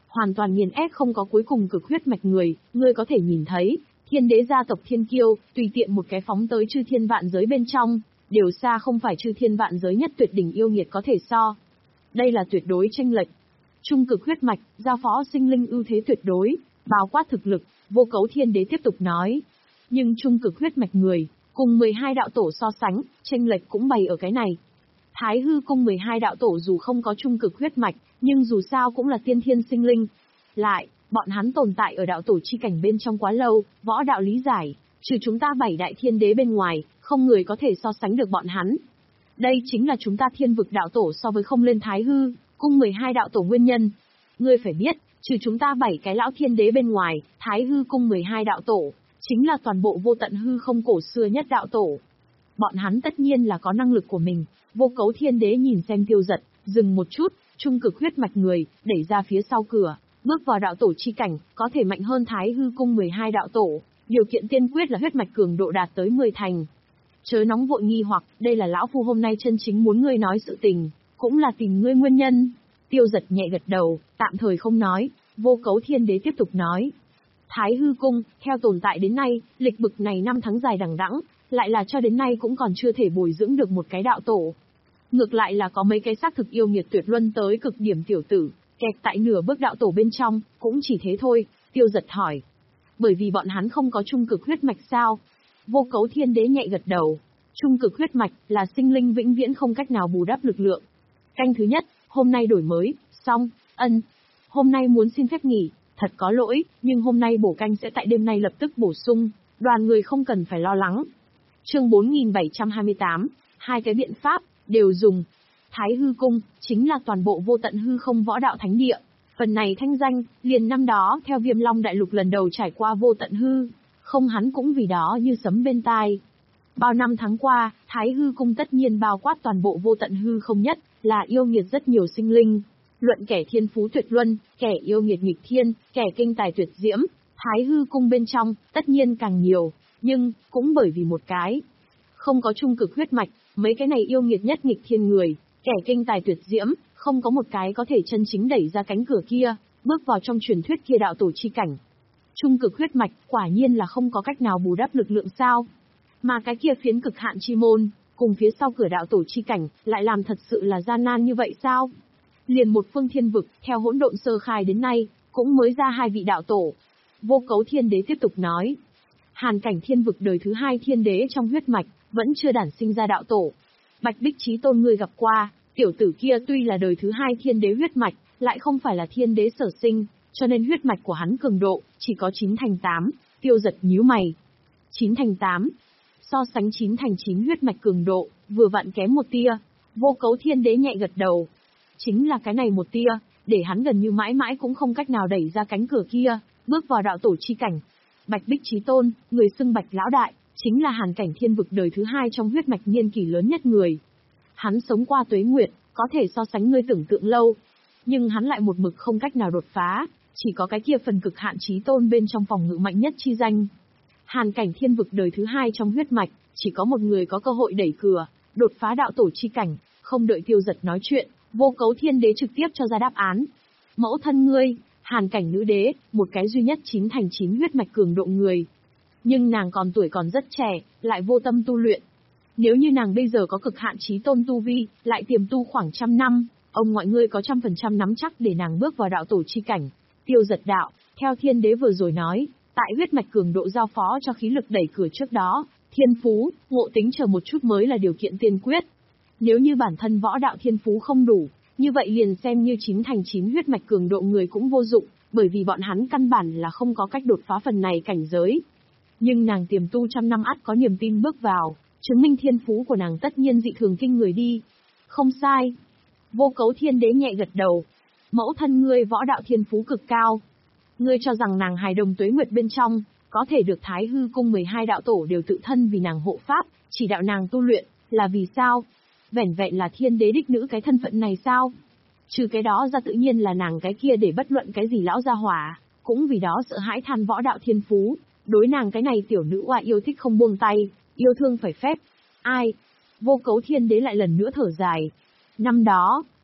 hoàn toàn nghiền ép không có cuối cùng cực huyết mạch người, ngươi có thể nhìn thấy, thiên đế gia tộc thiên kiêu, tùy tiện một cái phóng tới chư thiên vạn giới bên trong, đều xa không phải chư thiên vạn giới nhất tuyệt đỉnh yêu nghiệt có thể so. Đây là tuyệt đối chênh lệch. Trung cực huyết mạch, giao phó sinh linh ưu thế tuyệt đối, bao quát thực lực, Vô Cấu Thiên Đế tiếp tục nói. Nhưng trung cực huyết mạch người, cùng mười hai đạo tổ so sánh, chênh lệch cũng bày ở cái này. Thái hư cung mười hai đạo tổ dù không có trung cực huyết mạch, nhưng dù sao cũng là tiên thiên sinh linh. Lại, bọn hắn tồn tại ở đạo tổ chi cảnh bên trong quá lâu, võ đạo lý giải, trừ chúng ta bảy đại thiên đế bên ngoài, không người có thể so sánh được bọn hắn. Đây chính là chúng ta thiên vực đạo tổ so với không lên thái hư, cung mười hai đạo tổ nguyên nhân. Ngươi phải biết, trừ chúng ta bảy cái lão thiên đế bên ngoài, thái hư cung mười hai đạo tổ, chính là toàn bộ vô tận hư không cổ xưa nhất đạo tổ. Bọn hắn tất nhiên là có năng lực của mình. Vô Cấu Thiên Đế nhìn xem Tiêu Giật, dừng một chút, trung cực huyết mạch người, đẩy ra phía sau cửa, bước vào đạo tổ chi cảnh, có thể mạnh hơn thái hư cung mười hai đạo tổ, điều kiện tiên quyết là huyết mạch cường độ đạt tới mười thành. Chớ nóng vội nghi hoặc, đây là lão phu hôm nay chân chính muốn ngươi nói sự tình, cũng là tìm ngươi nguyên nhân. Tiêu Giật nhẹ gật đầu, tạm thời không nói. Vô Cấu Thiên Đế tiếp tục nói. Thái hư cung, theo tồn tại đến nay, lịch bực này năm tháng dài đằng đẵng, lại là cho đến nay cũng còn chưa thể bồi dưỡng được một cái đạo tổ. Ngược lại là có mấy cái xác thực yêu nghiệt tuyệt luân tới cực điểm tiểu tử, kẹt tại nửa bước đạo tổ bên trong, cũng chỉ thế thôi. Tiêu Giật hỏi. Bởi vì bọn hắn không có trung cực huyết mạch sao? Vô Cấu Thiên Đế nhẹ gật đầu. Trung cực huyết mạch là sinh linh vĩnh viễn không cách nào bù đắp lực lượng. Canh thứ nhất, hôm nay đổi mới, xong, ân. Hôm nay muốn xin phép nghỉ, thật có lỗi, nhưng hôm nay bổ canh sẽ tại đêm nay lập tức bổ sung, đoàn người không cần phải lo lắng. Chương bốn nghìn bảy trăm hai mươi tám, hai cái biện pháp, đều dùng. Thái hư cung, chính là toàn bộ vô tận hư không võ đạo thánh địa. Phần này thanh danh, liền năm đó theo Viêm Long Đại Lục lần đầu trải qua vô tận hư, không hắn cũng vì đó như sấm bên tai. Bao năm tháng qua, Thái hư cung tất nhiên bao quát toàn bộ vô tận hư không nhất, là yêu nghiệt rất nhiều sinh linh. Luận kẻ thiên phú tuyệt luân, kẻ yêu nghiệt nghịch thiên, kẻ kinh tài tuyệt diễm, Thái hư cung bên trong, tất nhiên càng nhiều, nhưng, cũng bởi vì một cái. Không có trung cực huyết mạch, mấy cái này yêu nghiệt nhất nghịch thiên người, kẻ kinh tài tuyệt diễm, không có một cái có thể chân chính đẩy ra cánh cửa kia, bước vào trong truyền thuyết kia đạo tổ chi cảnh. Trung cực huyết mạch, quả nhiên là không có cách nào bù đắp lực lượng sao. Mà cái kia phiến cực hạn chi môn, cùng phía sau cửa đạo tổ chi cảnh, lại làm thật sự là gian nan như vậy sao? Liền một phương thiên vực, theo hỗn độn sơ khai đến nay, cũng mới ra hai vị đạo tổ. Vô Cấu Thiên Đế tiếp tục nói. Hàn cảnh thiên vực đời thứ hai thiên đế trong huyết mạch, vẫn chưa đản sinh ra đạo tổ. Bạch Bích Chí Tôn ngươi gặp qua, tiểu tử kia tuy là đời thứ hai thiên đế huyết mạch, lại không phải là thiên đế sở sinh, cho nên huyết mạch của hắn cường độ, chỉ có chín thành tám, Tiêu Giật nhíu mày. chín thành tám, so sánh chín thành chín huyết mạch cường độ, vừa vặn kém một tia. Vô Cấu Thiên Đế nhẹ gật đầu. Chính là cái này một tia, để hắn gần như mãi mãi cũng không cách nào đẩy ra cánh cửa kia, bước vào đạo tổ chi cảnh. Bạch Bích Chí Tôn, người xưng Bạch Lão Đại, chính là hàn cảnh thiên vực đời thứ hai trong huyết mạch niên kỷ lớn nhất người. Hắn sống qua tuế nguyệt, có thể so sánh ngươi tưởng tượng lâu. Nhưng hắn lại một mực không cách nào đột phá, chỉ có cái kia phần cực hạn Chí Tôn bên trong phòng ngự mạnh nhất chi danh. Hàn cảnh thiên vực đời thứ hai trong huyết mạch, chỉ có một người có cơ hội đẩy cửa, đột phá đạo tổ chi cảnh, không đợi Tiêu Giật nói chuyện, Vô Cấu Thiên Đế trực tiếp cho ra đáp án. Mẫu thân ngươi, hàn cảnh nữ đế, một cái duy nhất chín thành chín huyết mạch cường độ người. Nhưng nàng còn tuổi còn rất trẻ, lại vô tâm tu luyện. Nếu như nàng bây giờ có cực hạn Chí Tôn tu vi, lại tiềm tu khoảng trăm năm, ông ngoại ngươi có trăm phần trăm nắm chắc để nàng bước vào đạo tổ chi cảnh. Tiêu Giật đạo, theo Thiên Đế vừa rồi nói, tại huyết mạch cường độ giao phó cho khí lực đẩy cửa trước đó, thiên phú, ngộ tính chờ một chút mới là điều kiện tiên quyết. Nếu như bản thân võ đạo thiên phú không đủ, như vậy liền xem như chín thành chín huyết mạch cường độ người cũng vô dụng, bởi vì bọn hắn căn bản là không có cách đột phá phần này cảnh giới. Nhưng nàng tiềm tu trăm năm ắt có niềm tin bước vào, chứng minh thiên phú của nàng tất nhiên dị thường kinh người đi. Không sai. Vô Cấu Thiên Đế nhẹ gật đầu. Mẫu thân ngươi võ đạo thiên phú cực cao. Ngươi cho rằng nàng hài đồng tuế nguyệt bên trong, có thể được Thái hư cung mười hai đạo tổ đều tự thân vì nàng hộ pháp, chỉ đạo nàng tu luyện, là vì sao? Vẻn vẹn là thiên đế đích nữ cái thân phận này sao? Trừ cái đó ra tự nhiên là nàng cái kia để bất luận cái gì lão gia hỏa, cũng vì đó sợ hãi than võ đạo thiên phú, đối nàng cái này tiểu nữ oa yêu thích không buông tay, yêu thương phải phép. Ai? Vô Cấu Thiên Đế lại lần nữa thở dài. Năm đó,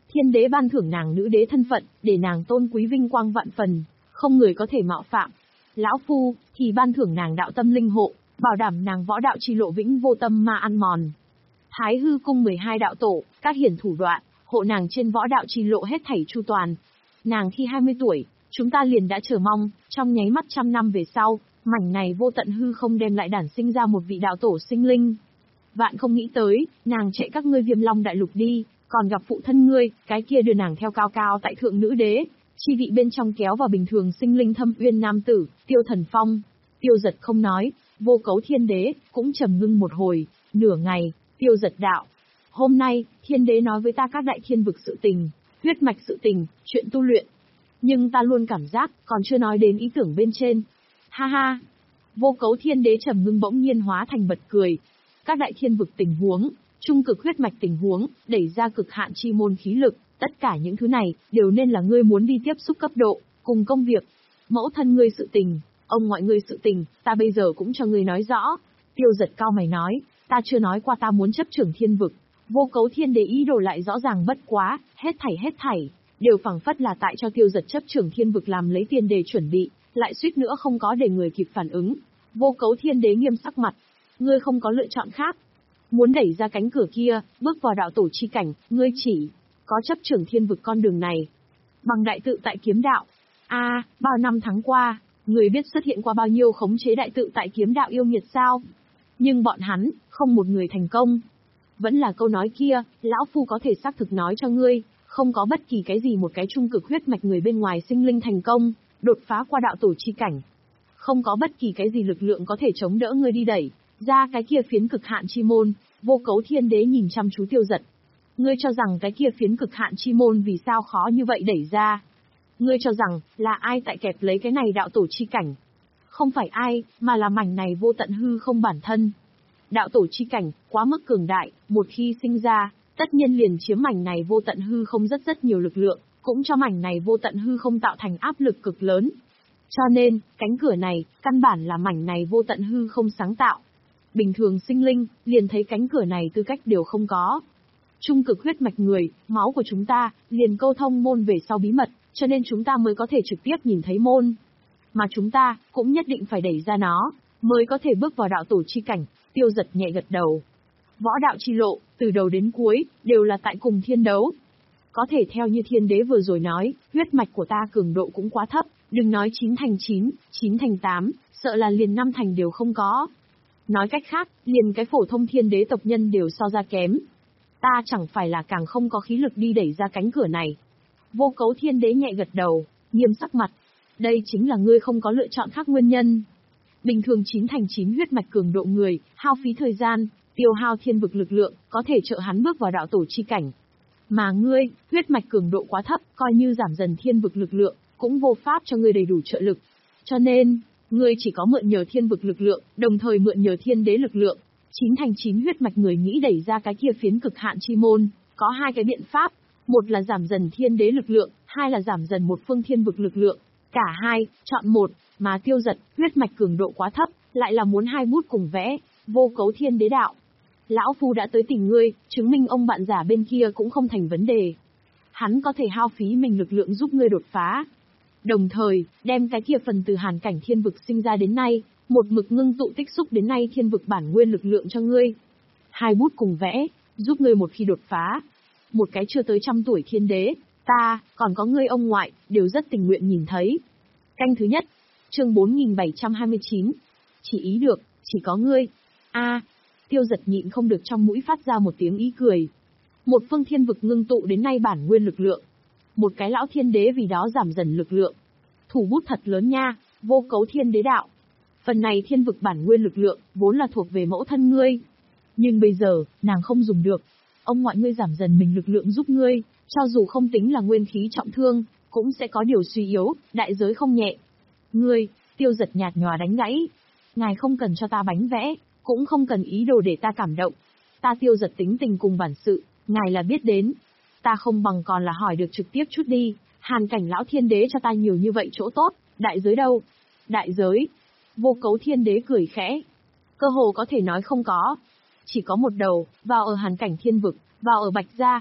Thiên đế ban thưởng nàng nữ đế thân phận, để nàng tôn quý vinh quang vạn phần, không người có thể mạo phạm. Lão Phu, thì ban thưởng nàng đạo tâm linh hộ, bảo đảm nàng võ đạo chi lộ vĩnh vô tâm ma ăn mòn. Thái hư cung mười hai đạo tổ, các hiển thủ đoạn, hộ nàng trên võ đạo chi lộ hết thảy chu toàn. Nàng khi hai mươi tuổi, chúng ta liền đã chờ mong, trong nháy mắt trăm năm về sau, mảnh này vô tận hư không đem lại đản sinh ra một vị đạo tổ sinh linh. Vạn không nghĩ tới, nàng chạy các ngươi Viêm Long đại lục đi, còn gặp phụ thân ngươi, cái kia đưa nàng theo cao cao tại thượng nữ đế, chi vị bên trong kéo vào bình thường sinh linh thâm uyên nam tử, Tiêu Thần Phong. Tiêu Giật không nói, Vô Cấu Thiên Đế cũng trầm ngưng một hồi, nửa ngày, Tiêu Giật đạo: hôm nay, Thiên Đế nói với ta các đại thiên vực sự tình, huyết mạch sự tình, chuyện tu luyện. Nhưng ta luôn cảm giác, còn chưa nói đến ý tưởng bên trên. Ha ha! Vô Cấu Thiên Đế trầm ngưng bỗng nhiên hóa thành bật cười. Các đại thiên vực tình huống, trung cực huyết mạch tình huống, đẩy ra cực hạn chi môn khí lực, tất cả những thứ này, đều nên là ngươi muốn đi tiếp xúc cấp độ, cùng công việc. Mẫu thân ngươi sự tình, ông ngoại ngươi sự tình, ta bây giờ cũng cho ngươi nói rõ. Tiêu Giật cao mày nói, ta chưa nói qua ta muốn chấp trưởng thiên vực. Vô Cấu Thiên Đế ý đồ lại rõ ràng bất quá, hết thảy hết thảy, đều phảng phất là tại cho Tiêu Giật chấp trưởng thiên vực làm lấy tiền đề chuẩn bị, lại suýt nữa không có để người kịp phản ứng. Vô Cấu Thiên Đế nghiêm sắc mặt, ngươi không có lựa chọn khác. Muốn đẩy ra cánh cửa kia, bước vào đạo tổ chi cảnh, ngươi chỉ có chấp trưởng thiên vực con đường này. Bằng đại tự tại kiếm đạo. A, à, bao năm tháng qua, người biết xuất hiện qua bao nhiêu khống chế đại tự tại kiếm đạo yêu nghiệt sao? Nhưng bọn hắn, không một người thành công. Vẫn là câu nói kia, lão phu có thể xác thực nói cho ngươi, không có bất kỳ cái gì một cái trung cực huyết mạch người bên ngoài sinh linh thành công, đột phá qua đạo tổ chi cảnh. Không có bất kỳ cái gì lực lượng có thể chống đỡ ngươi đi đẩy ra cái kia phiến cực hạn chi môn. Vô Cấu Thiên Đế nhìn chăm chú Tiêu Giật. Ngươi cho rằng cái kia phiến cực hạn chi môn vì sao khó như vậy đẩy ra? Ngươi cho rằng, là ai tại kẹp lấy cái này đạo tổ chi cảnh? Không phải ai, mà là mảnh này vô tận hư không bản thân. Đạo tổ chi cảnh, quá mức cường đại, một khi sinh ra, tất nhiên liền chiếm mảnh này vô tận hư không rất rất nhiều lực lượng, cũng cho mảnh này vô tận hư không tạo thành áp lực cực lớn. Cho nên, cánh cửa này, căn bản là mảnh này vô tận hư không sáng tạo. Bình thường sinh linh, liền thấy cánh cửa này tư cách đều không có. Trung cực huyết mạch người, máu của chúng ta, liền câu thông môn về sau bí mật, cho nên chúng ta mới có thể trực tiếp nhìn thấy môn. Mà chúng ta, cũng nhất định phải đẩy ra nó, mới có thể bước vào đạo tổ chi cảnh. Tiêu Giật nhẹ gật đầu. Võ đạo chi lộ, từ đầu đến cuối, đều là tại cùng thiên đấu. Có thể theo như Thiên Đế vừa rồi nói, huyết mạch của ta cường độ cũng quá thấp, đừng nói chín thành chín, chín thành tám, sợ là liền năm thành đều không có. Nói cách khác, liền cái phổ thông thiên đế tộc nhân đều so ra kém. Ta chẳng phải là càng không có khí lực đi đẩy ra cánh cửa này. Vô Cấu Thiên Đế nhẹ gật đầu, nghiêm sắc mặt. Đây chính là ngươi không có lựa chọn khác nguyên nhân. Bình thường chín thành chín huyết mạch cường độ người, hao phí thời gian, tiêu hao thiên vực lực lượng, có thể trợ hắn bước vào đạo tổ chi cảnh. Mà ngươi, huyết mạch cường độ quá thấp, coi như giảm dần thiên vực lực lượng, cũng vô pháp cho ngươi đầy đủ trợ lực. Cho nên, ngươi chỉ có mượn nhờ thiên vực lực lượng, đồng thời mượn nhờ thiên đế lực lượng. Chín thành chín huyết mạch người nghĩ đẩy ra cái kia phiến cực hạn chi môn, có hai cái biện pháp, một là giảm dần thiên đế lực lượng, hai là giảm dần một phương thiên vực lực lượng. Cả hai, chọn một, mà Tiêu Giật, huyết mạch cường độ quá thấp, lại là muốn hai bút cùng vẽ, Vô Cấu Thiên Đế đạo. Lão Phu đã tới tìm ngươi, chứng minh ông bạn giả bên kia cũng không thành vấn đề. Hắn có thể hao phí mình lực lượng giúp ngươi đột phá. Đồng thời, đem cái kia phần từ hàn cảnh thiên vực sinh ra đến nay, một mực ngưng tụ tích xúc đến nay thiên vực bản nguyên lực lượng cho ngươi. Hai bút cùng vẽ, giúp ngươi một khi đột phá. Một cái chưa tới trăm tuổi thiên đế, ta, còn có ngươi ông ngoại, đều rất tình nguyện nhìn thấy. Canh thứ nhất, chương bốn nghìn bảy trăm hai mươi chín. Chỉ ý được, chỉ có ngươi. A, Tiêu Giật nhịn không được trong mũi phát ra một tiếng ý cười. Một phương thiên vực ngưng tụ đến nay bản nguyên lực lượng. Một cái lão thiên đế vì đó giảm dần lực lượng. Thủ bút thật lớn nha, Vô Cấu Thiên Đế đạo. Phần này thiên vực bản nguyên lực lượng, vốn là thuộc về mẫu thân ngươi. Nhưng bây giờ, nàng không dùng được. Ông ngoại ngươi giảm dần mình lực lượng giúp ngươi, cho dù không tính là nguyên khí trọng thương, cũng sẽ có điều suy yếu, đại giới không nhẹ. Ngươi, Tiêu Giật nhạt nhòa đánh gãy. Ngài không cần cho ta bánh vẽ, cũng không cần ý đồ để ta cảm động. Ta Tiêu Giật tính tình cùng bản sự, ngài là biết đến. Ta không bằng còn là hỏi được trực tiếp chút đi, hàn cảnh lão thiên đế cho ta nhiều như vậy chỗ tốt, đại giới đâu? Đại giới? Vô Cấu Thiên Đế cười khẽ. Cơ hồ có thể nói không có. Chỉ có một đầu, vào ở hàn cảnh thiên vực, vào ở Bạch Gia.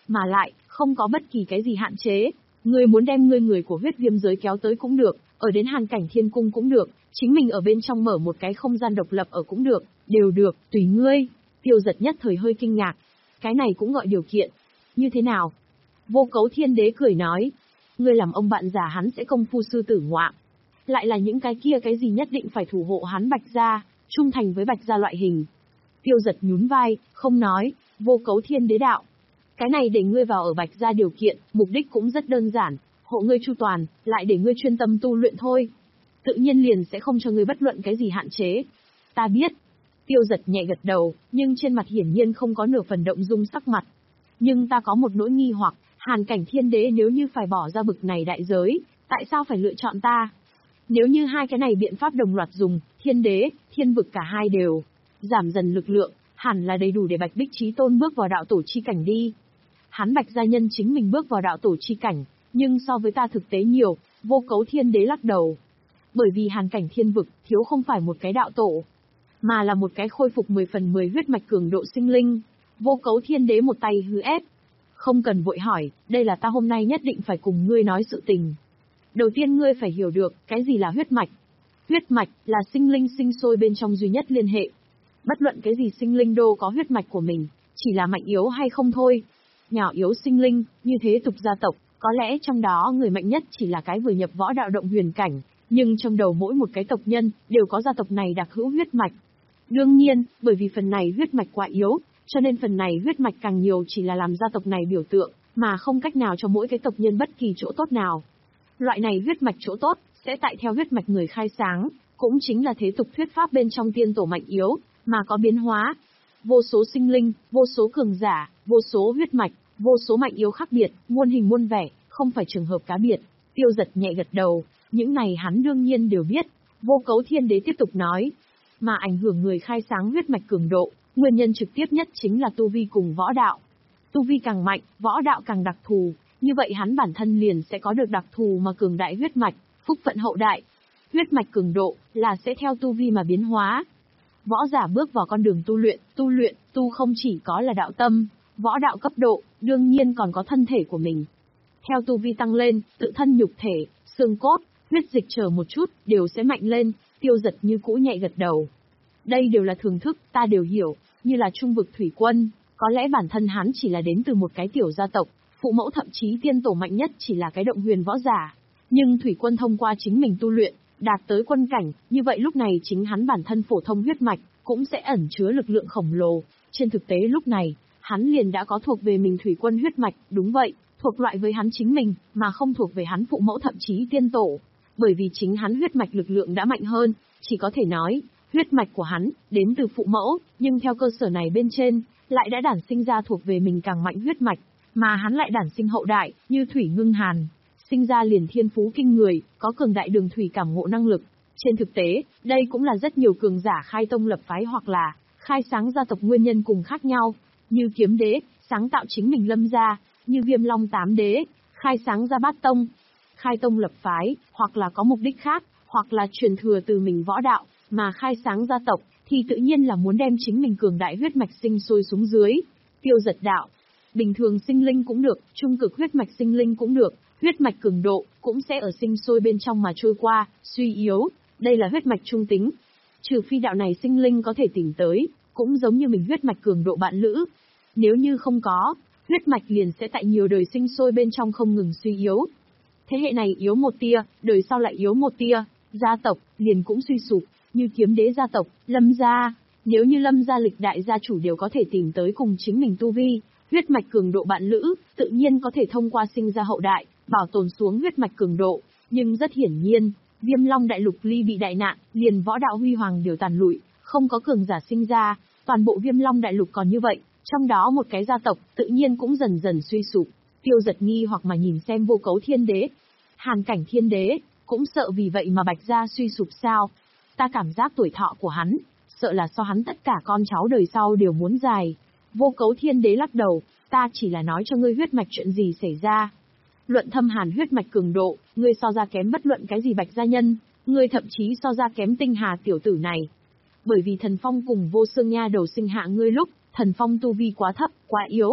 Mà lại, không có bất kỳ cái gì hạn chế. Ngươi muốn đem ngươi người của huyết viêm giới kéo tới cũng được, ở đến Hàn Cảnh Thiên Cung cũng được, chính mình ở bên trong mở một cái không gian độc lập ở cũng được, đều được, tùy ngươi. Tiêu Giật nhất thời hơi kinh ngạc. Cái này cũng gọi điều kiện. Như thế nào? Vô Cấu Thiên Đế cười nói. Ngươi làm ông bạn già hắn sẽ công phu sư tử ngoạm. Lại là những cái kia cái gì nhất định phải thủ hộ hắn Bạch Gia, trung thành với Bạch Gia loại hình. Tiêu Giật nhún vai, không nói. Vô Cấu Thiên Đế đạo. Cái này để ngươi vào ở Bạch Gia điều kiện, mục đích cũng rất đơn giản, hộ ngươi chu toàn, lại để ngươi chuyên tâm tu luyện thôi. Tự nhiên liền sẽ không cho ngươi bất luận cái gì hạn chế. Ta biết. Tiêu Giật nhẹ gật đầu, nhưng trên mặt hiển nhiên không có nửa phần động dung sắc mặt. Nhưng ta có một nỗi nghi hoặc, Hàn Cảnh Thiên Đế nếu như phải bỏ ra bực này đại giới, tại sao phải lựa chọn ta? Nếu như hai cái này biện pháp đồng loạt dùng, Thiên Đế, Thiên Vực cả hai đều giảm dần lực lượng, hẳn là đầy đủ để Bạch Bích Chí Tôn bước vào đạo tổ chi cảnh đi. Hắn Bạch gia nhân chính mình bước vào đạo tổ chi cảnh, nhưng so với ta thực tế nhiều. Vô Cấu Thiên Đế lắc đầu. Bởi vì Hàn Cảnh Thiên Vực thiếu không phải một cái đạo tổ, mà là một cái khôi phục mười phần mười huyết mạch cường độ sinh linh. Vô Cấu Thiên Đế một tay hư ép. Không cần vội hỏi, đây là ta hôm nay nhất định phải cùng ngươi nói sự tình. Đầu tiên ngươi phải hiểu được, cái gì là huyết mạch. Huyết mạch là sinh linh sinh sôi bên trong duy nhất liên hệ. Bất luận cái gì sinh linh đô có huyết mạch của mình, chỉ là mạnh yếu hay không thôi. Nhỏ yếu sinh linh, như thế tục gia tộc, có lẽ trong đó người mạnh nhất chỉ là cái vừa nhập võ đạo động huyền cảnh, nhưng trong đầu mỗi một cái tộc nhân, đều có gia tộc này đặc hữu huyết mạch. Đương nhiên, bởi vì phần này huyết mạch quá yếu, cho nên phần này huyết mạch càng nhiều chỉ là làm gia tộc này biểu tượng, mà không cách nào cho mỗi cái tộc nhân bất kỳ chỗ tốt nào. Loại này huyết mạch chỗ tốt, sẽ tại theo huyết mạch người khai sáng, cũng chính là thế tục thuyết pháp bên trong tiên tổ mạnh yếu, mà có biến hóa. Vô số sinh linh, vô số cường giả, vô số huyết mạch, vô số mạnh yếu khác biệt, muôn hình muôn vẻ, không phải trường hợp cá biệt. Tiêu Giật nhẹ gật đầu, những này hắn đương nhiên đều biết. Vô Cấu Thiên Đế tiếp tục nói, mà ảnh hưởng người khai sáng huyết mạch cường độ, nguyên nhân trực tiếp nhất chính là tu vi cùng võ đạo. Tu vi càng mạnh, võ đạo càng đặc thù, như vậy hắn bản thân liền sẽ có được đặc thù mà cường đại huyết mạch, phúc phận hậu đại. Huyết mạch cường độ là sẽ theo tu vi mà biến hóa. Võ giả bước vào con đường tu luyện, tu luyện, tu không chỉ có là đạo tâm, võ đạo cấp độ, đương nhiên còn có thân thể của mình. Theo tu vi tăng lên, tự thân nhục thể, xương cốt, huyết dịch chờ một chút, đều sẽ mạnh lên. Tiêu Giật như cũ nhẹ gật đầu. Đây đều là thường thức, ta đều hiểu, như là Trung Vực Thủy Quân, có lẽ bản thân hắn chỉ là đến từ một cái tiểu gia tộc, phụ mẫu thậm chí tiên tổ mạnh nhất chỉ là cái động huyền võ giả. Nhưng Thủy Quân thông qua chính mình tu luyện, đạt tới quân cảnh, như vậy lúc này chính hắn bản thân phổ thông huyết mạch, cũng sẽ ẩn chứa lực lượng khổng lồ. Trên thực tế lúc này, hắn liền đã có thuộc về mình Thủy Quân huyết mạch, đúng vậy, thuộc loại với hắn chính mình, mà không thuộc về hắn phụ mẫu thậm chí tiên tổ. Bởi vì chính hắn huyết mạch lực lượng đã mạnh hơn, chỉ có thể nói, huyết mạch của hắn, đến từ phụ mẫu, nhưng theo cơ sở này bên trên, lại đã đản sinh ra thuộc về mình càng mạnh huyết mạch, mà hắn lại đản sinh hậu đại, như Thủy Ngưng Hàn. Sinh ra liền thiên phú kinh người, có cường đại đường thủy cảm ngộ năng lực. Trên thực tế, đây cũng là rất nhiều cường giả khai tông lập phái hoặc là khai sáng gia tộc nguyên nhân cùng khác nhau, như Kiếm Đế, sáng tạo chính mình Lâm gia, như Viêm Long Tám Đế, khai sáng ra Bát Tông. Khai tông lập phái, hoặc là có mục đích khác, hoặc là truyền thừa từ mình võ đạo, mà khai sáng gia tộc, thì tự nhiên là muốn đem chính mình cường đại huyết mạch sinh sôi xuống dưới. Tiêu Giật đạo, bình thường sinh linh cũng được, trung cực huyết mạch sinh linh cũng được, huyết mạch cường độ, cũng sẽ ở sinh sôi bên trong mà trôi qua, suy yếu, đây là huyết mạch trung tính. Trừ phi đạo này sinh linh có thể tìm tới, cũng giống như mình huyết mạch cường độ bạn lữ. Nếu như không có, huyết mạch liền sẽ tại nhiều đời sinh sôi bên trong không ngừng suy yếu. Thế hệ này yếu một tia, đời sau lại yếu một tia, gia tộc, liền cũng suy sụp, như Kiếm Đế gia tộc, Lâm gia. Nếu như Lâm gia lịch đại gia chủ đều có thể tìm tới cùng chính mình tu vi, huyết mạch cường độ bạn lữ, tự nhiên có thể thông qua sinh ra hậu đại, bảo tồn xuống huyết mạch cường độ. Nhưng rất hiển nhiên, Viêm Long đại lục ly bị đại nạn, liền võ đạo huy hoàng đều tàn lụi, không có cường giả sinh ra, toàn bộ Viêm Long đại lục còn như vậy, trong đó một cái gia tộc, tự nhiên cũng dần dần suy sụp. Tiêu Giật nghi hoặc mà nhìn xem Vô Cấu Thiên Đế. Hàn Cảnh Thiên Đế, cũng sợ vì vậy mà Bạch gia suy sụp sao? Ta cảm giác tuổi thọ của hắn, sợ là so hắn tất cả con cháu đời sau đều muốn dài. Vô Cấu Thiên Đế lắc đầu, ta chỉ là nói cho ngươi huyết mạch chuyện gì xảy ra. Luận thâm hàn huyết mạch cường độ, ngươi so ra kém bất luận cái gì Bạch gia nhân, ngươi thậm chí so ra kém Tinh Hà tiểu tử này. Bởi vì Thần Phong cùng Vô Xương Nha đầu sinh hạ ngươi lúc, Thần Phong tu vi quá thấp, quá yếu.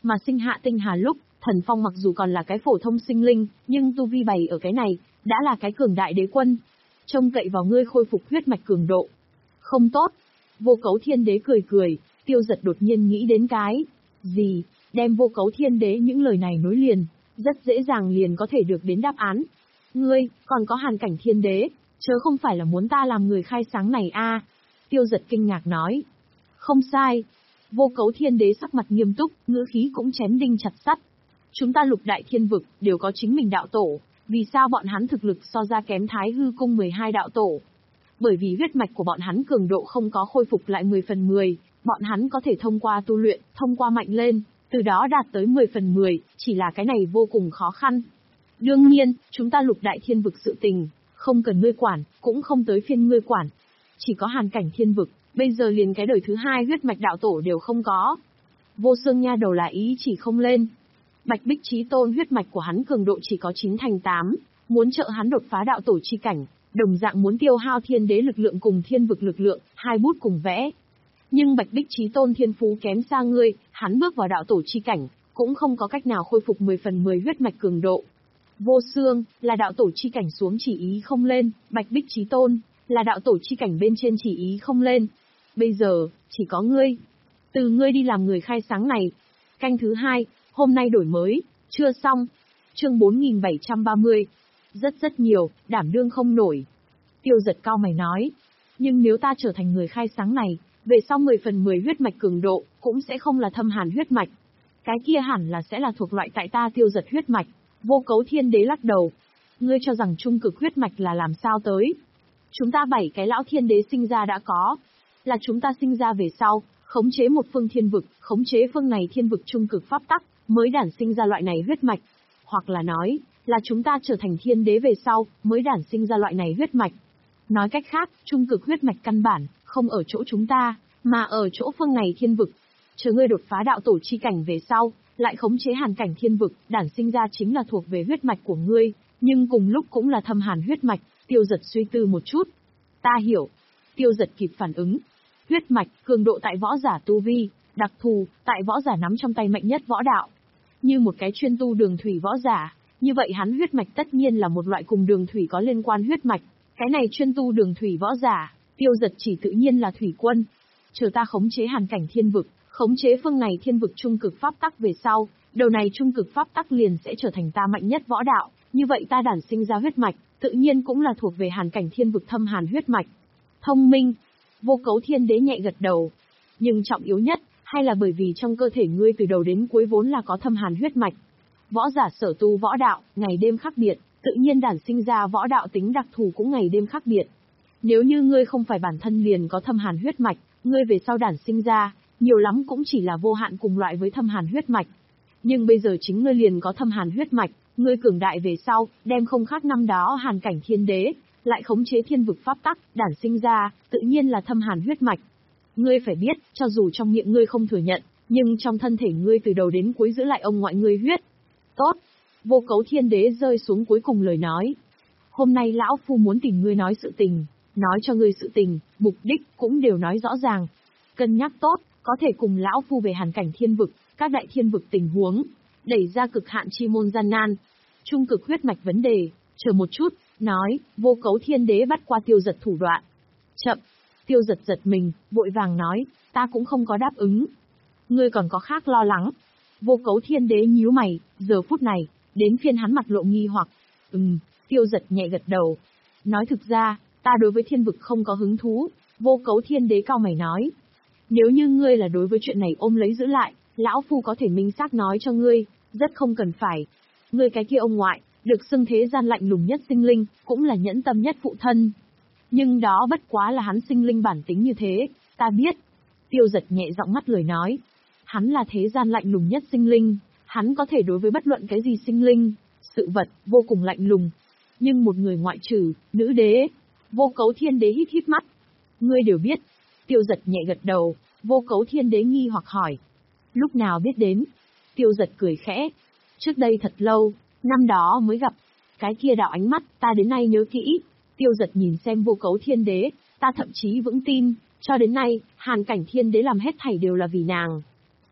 Mà sinh hạ tinh hà lúc, Thần Phong mặc dù còn là cái phổ thông sinh linh, nhưng tu vi bày ở cái này, đã là cái cường đại đế quân. Trông cậy vào ngươi khôi phục huyết mạch cường độ. Không tốt. Vô Cấu Thiên Đế cười cười, Tiêu Giật đột nhiên nghĩ đến cái gì, đem Vô Cấu Thiên Đế những lời này nối liền, rất dễ dàng liền có thể được đến đáp án. Ngươi, còn có Hàn Cảnh Thiên Đế, chớ không phải là muốn ta làm người khai sáng này a? À? Tiêu Giật kinh ngạc nói. Không sai. Vô Cấu Thiên Đế sắc mặt nghiêm túc, ngữ khí cũng chém đinh chặt sắt. Chúng ta lục đại thiên vực, đều có chính mình đạo tổ, vì sao bọn hắn thực lực so ra kém Thái Hư Cung mười hai đạo tổ? Bởi vì huyết mạch của bọn hắn cường độ không có khôi phục lại mười phần mười, bọn hắn có thể thông qua tu luyện, thông qua mạnh lên, từ đó đạt tới mười phần mười, chỉ là cái này vô cùng khó khăn. Đương nhiên, chúng ta lục đại thiên vực sự tình, không cần ngươi quản, cũng không tới phiên ngươi quản. Chỉ có Hàn Cảnh Thiên vực, bây giờ liền cái đời thứ hai huyết mạch đạo tổ đều không có. Vô Xương nha đầu là ý chỉ không lên. Bạch Bích Chí Tôn huyết mạch của hắn cường độ chỉ có chín thành tám, muốn trợ hắn đột phá đạo tổ chi cảnh, đồng dạng muốn tiêu hao thiên đế lực lượng cùng thiên vực lực lượng, hai bút cùng vẽ. Nhưng Bạch Bích Chí Tôn thiên phú kém xa ngươi, hắn bước vào đạo tổ chi cảnh, cũng không có cách nào khôi phục mười phần mười huyết mạch cường độ. Vô Xương, là đạo tổ chi cảnh xuống chỉ ý không lên, Bạch Bích Chí Tôn, là đạo tổ chi cảnh bên trên chỉ ý không lên. Bây giờ, chỉ có ngươi. Từ ngươi đi làm người khai sáng này. Canh thứ hai, hôm nay đổi mới, chưa xong. Chương bốn nghìn bảy trăm ba mươi. Rất rất nhiều, đảm đương không nổi. Tiêu Giật cao mày nói. Nhưng nếu ta trở thành người khai sáng này, về sau mười phần mười huyết mạch cường độ, cũng sẽ không là thâm hàn huyết mạch. Cái kia hẳn là sẽ là thuộc loại tại ta Tiêu Giật huyết mạch. Vô Cấu Thiên Đế lắc đầu. Ngươi cho rằng trung cực huyết mạch là làm sao tới? Chúng ta bảy cái lão thiên đế sinh ra đã có. Là chúng ta sinh ra về sau, khống chế một phương thiên vực, khống chế phương này thiên vực trung cực pháp tắc, mới đản sinh ra loại này huyết mạch. Hoặc là nói, là chúng ta trở thành thiên đế về sau, mới đản sinh ra loại này huyết mạch. Nói cách khác, trung cực huyết mạch căn bản, không ở chỗ chúng ta, mà ở chỗ phương này thiên vực. Chờ ngươi đột phá đạo tổ chi cảnh về sau, lại khống chế Hàn Cảnh Thiên vực, đản sinh ra chính là thuộc về huyết mạch của ngươi, nhưng cùng lúc cũng là thâm hàn huyết mạch. Tiêu Giật suy tư một chút. Ta hiểu. Tiêu Giật kịp phản ứng. Huyết mạch, cường độ tại võ giả tu vi, đặc thù, tại võ giả nắm trong tay mạnh nhất võ đạo. Như một cái chuyên tu đường thủy võ giả, như vậy hắn huyết mạch tất nhiên là một loại cùng đường thủy có liên quan huyết mạch. Cái này chuyên tu đường thủy võ giả, Tiêu Giật chỉ tự nhiên là thủy quân. Chờ ta khống chế Hàn Cảnh Thiên vực, khống chế phương này thiên vực trung cực pháp tắc về sau, đầu này trung cực pháp tắc liền sẽ trở thành ta mạnh nhất võ đạo, như vậy ta đản sinh ra huyết mạch, tự nhiên cũng là thuộc về Hàn Cảnh Thiên vực thâm hàn huyết mạch. Thông minh. Vô Cấu Thiên Đế nhẹ gật đầu. Nhưng trọng yếu nhất, hay là bởi vì trong cơ thể ngươi từ đầu đến cuối vốn là có thâm hàn huyết mạch. Võ giả sở tu võ đạo, ngày đêm khác biệt, tự nhiên đản sinh ra võ đạo tính đặc thù cũng ngày đêm khác biệt. Nếu như ngươi không phải bản thân liền có thâm hàn huyết mạch, ngươi về sau đản sinh ra, nhiều lắm cũng chỉ là vô hạn cùng loại với thâm hàn huyết mạch. Nhưng bây giờ chính ngươi liền có thâm hàn huyết mạch, ngươi cường đại về sau, đem không khác năm đó Hàn Cảnh Thiên Đế, lại khống chế thiên vực pháp tắc, đản sinh ra, tự nhiên là thâm hàn huyết mạch. Ngươi phải biết, cho dù trong miệng ngươi không thừa nhận, nhưng trong thân thể ngươi từ đầu đến cuối giữ lại ông ngoại ngươi huyết. Tốt. Vô Cấu Thiên Đế rơi xuống cuối cùng lời nói. Hôm nay lão phu muốn tìm ngươi nói sự tình, nói cho ngươi sự tình, mục đích cũng đều nói rõ ràng. Cân nhắc tốt, có thể cùng lão phu về Hàn Cảnh Thiên vực, các đại thiên vực tình huống, đẩy ra cực hạn chi môn gian nan. Trung cực huyết mạch vấn đề, chờ một chút, nói, Vô Cấu Thiên Đế bắt qua Tiêu Giật thủ đoạn. Chậm. Tiêu Giật giật mình, vội vàng nói, ta cũng không có đáp ứng. Ngươi còn có khác lo lắng. Vô Cấu Thiên Đế nhíu mày, giờ phút này, đến phiên hắn mặt lộ nghi hoặc. Ừm, Tiêu Giật nhẹ gật đầu. Nói thực ra, ta đối với thiên vực không có hứng thú. Vô Cấu Thiên Đế cao mày nói. Nếu như ngươi là đối với chuyện này ôm lấy giữ lại, lão phu có thể minh xác nói cho ngươi, rất không cần phải. Ngươi cái kia ông ngoại, được xưng thế gian lạnh lùng nhất sinh linh, cũng là nhẫn tâm nhất phụ thân. Nhưng đó bất quá là hắn sinh linh bản tính như thế, ta biết. Tiêu Giật nhẹ giọng ngắt lời nói. Hắn là thế gian lạnh lùng nhất sinh linh, hắn có thể đối với bất luận cái gì sinh linh, sự vật, vô cùng lạnh lùng. Nhưng một người ngoại trừ, nữ đế. Vô Cấu Thiên Đế hít hít mắt. Ngươi đều biết. Tiêu Giật nhẹ gật đầu, Vô Cấu Thiên Đế nghi hoặc hỏi. Lúc nào biết đến? Tiêu Giật cười khẽ. Trước đây thật lâu, năm đó mới gặp. Cái kia đạo ánh mắt, ta đến nay nhớ kỹ. Tiêu Giật nhìn xem Vô Cấu Thiên Đế, ta thậm chí vững tin, cho đến nay, Hàn Cảnh Thiên Đế làm hết thảy đều là vì nàng.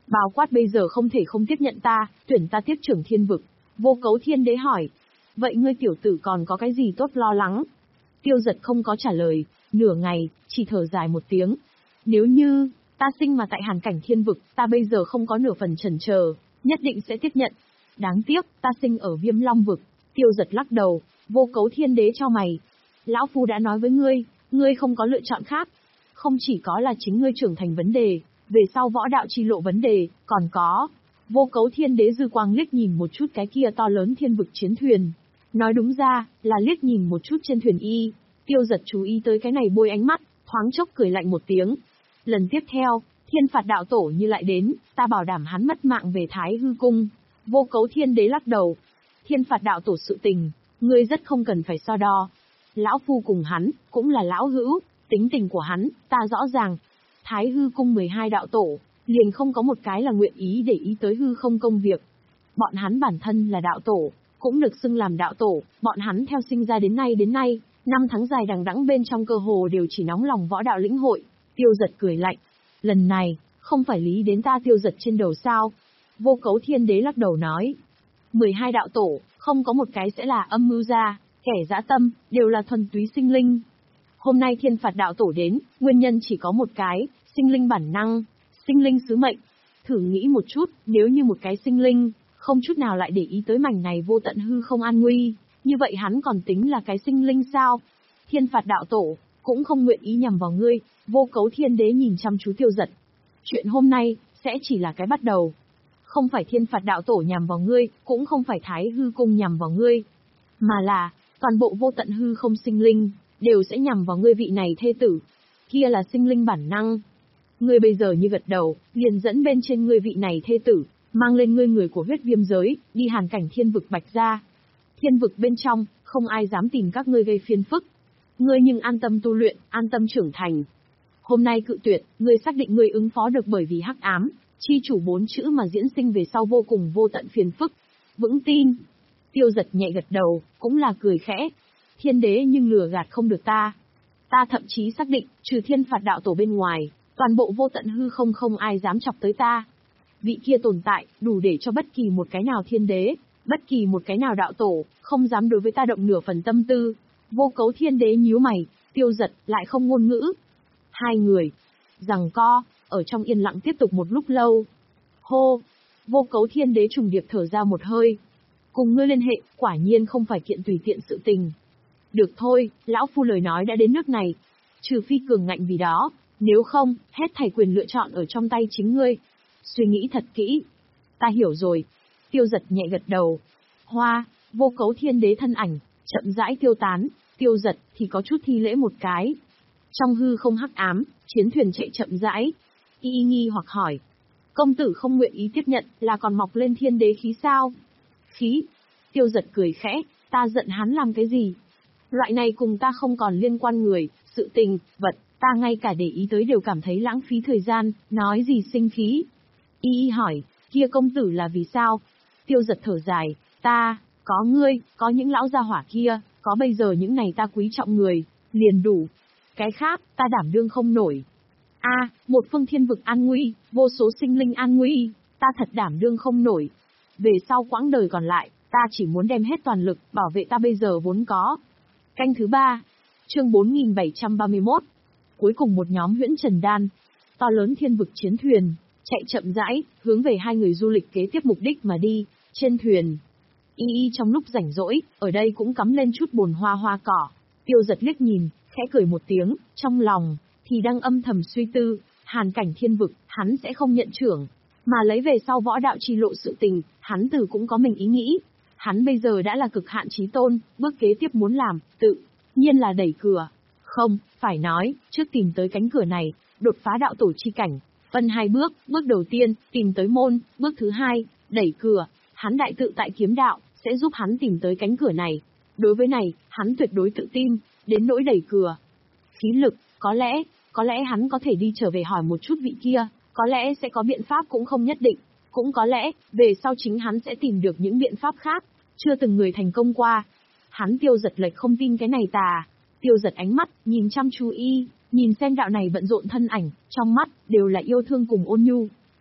Bao quát bây giờ không thể không tiếp nhận ta, tuyển ta tiếp trưởng thiên vực. Vô Cấu Thiên Đế hỏi. Vậy ngươi tiểu tử còn có cái gì tốt lo lắng? Tiêu Giật không có trả lời, nửa ngày, chỉ thở dài một tiếng. Nếu như, ta sinh mà tại hàn cảnh thiên vực, ta bây giờ không có nửa phần chần chờ, nhất định sẽ tiếp nhận. Đáng tiếc, ta sinh ở Viêm Long vực. Tiêu Giật lắc đầu, Vô Cấu Thiên Đế cho mày. Lão Phu đã nói với ngươi, ngươi không có lựa chọn khác. Không chỉ có là chính ngươi trưởng thành vấn đề, về sau võ đạo chi lộ vấn đề, còn có. Vô Cấu Thiên Đế dư quang liếc nhìn một chút cái kia to lớn thiên vực chiến thuyền. Nói đúng ra, là liếc nhìn một chút trên thuyền y. Tiêu Giật chú ý tới cái này bôi ánh mắt, thoáng chốc cười lạnh một tiếng. Lần tiếp theo, thiên phạt đạo tổ như lại đến, ta bảo đảm hắn mất mạng về Thái Hư Cung. Vô Cấu Thiên Đế lắc đầu. Thiên phạt đạo tổ sự tình, ngươi rất không cần phải so đo. Lão Phu cùng hắn, cũng là lão hữu, tính tình của hắn, ta rõ ràng. Thái Hư Cung mười hai đạo tổ, liền không có một cái là nguyện ý để ý tới hư không công việc. Bọn hắn bản thân là đạo tổ, cũng được xưng làm đạo tổ, bọn hắn theo sinh ra đến nay đến nay, năm tháng dài đằng đẵng bên trong cơ hồ đều chỉ nóng lòng võ đạo lĩnh hội. Tiêu Giật cười lạnh. Lần này, không phải lý đến ta Tiêu Giật trên đầu sao? Vô Cấu Thiên Đế lắc đầu nói. mười hai đạo tổ, không có một cái sẽ là âm mưu gia, kẻ dã tâm, đều là thuần túy sinh linh. Hôm nay thiên phạt đạo tổ đến, nguyên nhân chỉ có một cái, sinh linh bản năng, sinh linh sứ mệnh. Thử nghĩ một chút, nếu như một cái sinh linh, không chút nào lại để ý tới mảnh này vô tận hư không an nguy, như vậy hắn còn tính là cái sinh linh sao? Thiên phạt đạo tổ, cũng không nguyện ý nhằm vào ngươi. Vô Cấu Thiên Đế nhìn chăm chú Tiêu Giật. Chuyện hôm nay, sẽ chỉ là cái bắt đầu. Không phải thiên phạt đạo tổ nhằm vào ngươi, cũng không phải Thái Hư Cung nhằm vào ngươi. Mà là, toàn bộ vô tận hư không sinh linh, đều sẽ nhằm vào ngươi vị này thê tử. Kia là sinh linh bản năng. Ngươi bây giờ như gật đầu, liền dẫn bên trên ngươi vị này thê tử, mang lên ngươi người của huyết viêm giới, đi hàn cảnh thiên vực Bạch Gia. Thiên vực bên trong, không ai dám tìm các ngươi gây phiền phức. Ngươi nhưng an tâm tu luyện, an tâm trưởng thành. Hôm nay cự tuyệt, ngươi xác định ngươi ứng phó được bởi vì hắc ám, chi chủ bốn chữ mà diễn sinh về sau vô cùng vô tận phiền phức. Vững tin. Tiêu Giật nhẹ gật đầu, cũng là cười khẽ. Thiên đế nhưng lừa gạt không được ta. Ta thậm chí xác định, trừ thiên phạt đạo tổ bên ngoài, toàn bộ vô tận hư không không ai dám chọc tới ta. Vị kia tồn tại, đủ để cho bất kỳ một cái nào thiên đế, bất kỳ một cái nào đạo tổ, không dám đối với ta động nửa phần tâm tư. Vô Cấu Thiên Đế nhíu mày, Tiêu Giật lại không ngôn ngữ. Hai người, giằng co, ở trong yên lặng tiếp tục một lúc lâu. Hô, Vô Cấu Thiên Đế trùng điệp thở ra một hơi. Cùng ngươi liên hệ, quả nhiên không phải kiện tùy tiện sự tình. Được thôi, lão phu lời nói đã đến nước này. Trừ phi cường ngạnh vì đó, nếu không, hết thảy quyền lựa chọn ở trong tay chính ngươi. Suy nghĩ thật kỹ. Ta hiểu rồi. Tiêu Giật nhẹ gật đầu. Hoa, Vô Cấu Thiên Đế thân ảnh, chậm rãi tiêu tán, Tiêu Giật thì có chút thi lễ một cái. Trong hư không hắc ám, chiến thuyền chạy chậm rãi. Y y nghi hoặc hỏi. Công tử không nguyện ý tiếp nhận, là còn mọc lên thiên đế khí sao? Khí. Tiêu Giật cười khẽ, ta giận hắn làm cái gì? Loại này cùng ta không còn liên quan người, sự tình, vật, ta ngay cả để ý tới đều cảm thấy lãng phí thời gian, nói gì sinh khí. Y y hỏi, kia công tử là vì sao? Tiêu Giật thở dài, ta, có ngươi, có những lão gia hỏa kia, có bây giờ những này ta quý trọng người, liền đủ. Cái khác, ta đảm đương không nổi. A, à, một phương thiên vực an nguy, vô số sinh linh an nguy, ta thật đảm đương không nổi. Về sau quãng đời còn lại, ta chỉ muốn đem hết toàn lực, bảo vệ ta bây giờ vốn có. Canh thứ ba, chương bốn nghìn bảy trăm ba mươi mốt. Cuối cùng một nhóm huyễn trần đan, to lớn thiên vực chiến thuyền, chạy chậm rãi, hướng về hai người du lịch kế tiếp mục đích mà đi. Trên thuyền, Y Y trong lúc rảnh rỗi, ở đây cũng cắm lên chút bồn hoa hoa cỏ. Tiêu Giật liếc nhìn, khẽ cười một tiếng, trong lòng thì đang âm thầm suy tư, hàn cảnh thiên vực, hắn sẽ không nhận trưởng, mà lấy về sau võ đạo chi lộ sự tình, hắn từ cũng có mình ý nghĩ. Hắn bây giờ đã là cực hạn chí tôn, bước kế tiếp muốn làm, tự nhiên là đẩy cửa. Không, phải nói, trước tìm tới cánh cửa này, đột phá đạo tổ chi cảnh, phân hai bước, bước đầu tiên, tìm tới môn, bước thứ hai, đẩy cửa. Hắn đại tự tại kiếm đạo, sẽ giúp hắn tìm tới cánh cửa này. Đối với này, hắn tuyệt đối tự tin, đến nỗi đẩy cửa. Khí lực, có lẽ, có lẽ hắn có thể đi trở về hỏi một chút vị kia, có lẽ sẽ có biện pháp cũng không nhất định, cũng có lẽ, về sau chính hắn sẽ tìm được những biện pháp khác, chưa từng người thành công qua. Hắn Tiêu Giật lệch không tin cái này tà. Tiêu Giật ánh mắt, nhìn chăm chú Y, nhìn xem đạo này bận rộn thân ảnh, trong mắt, đều là yêu thương cùng ôn nhu.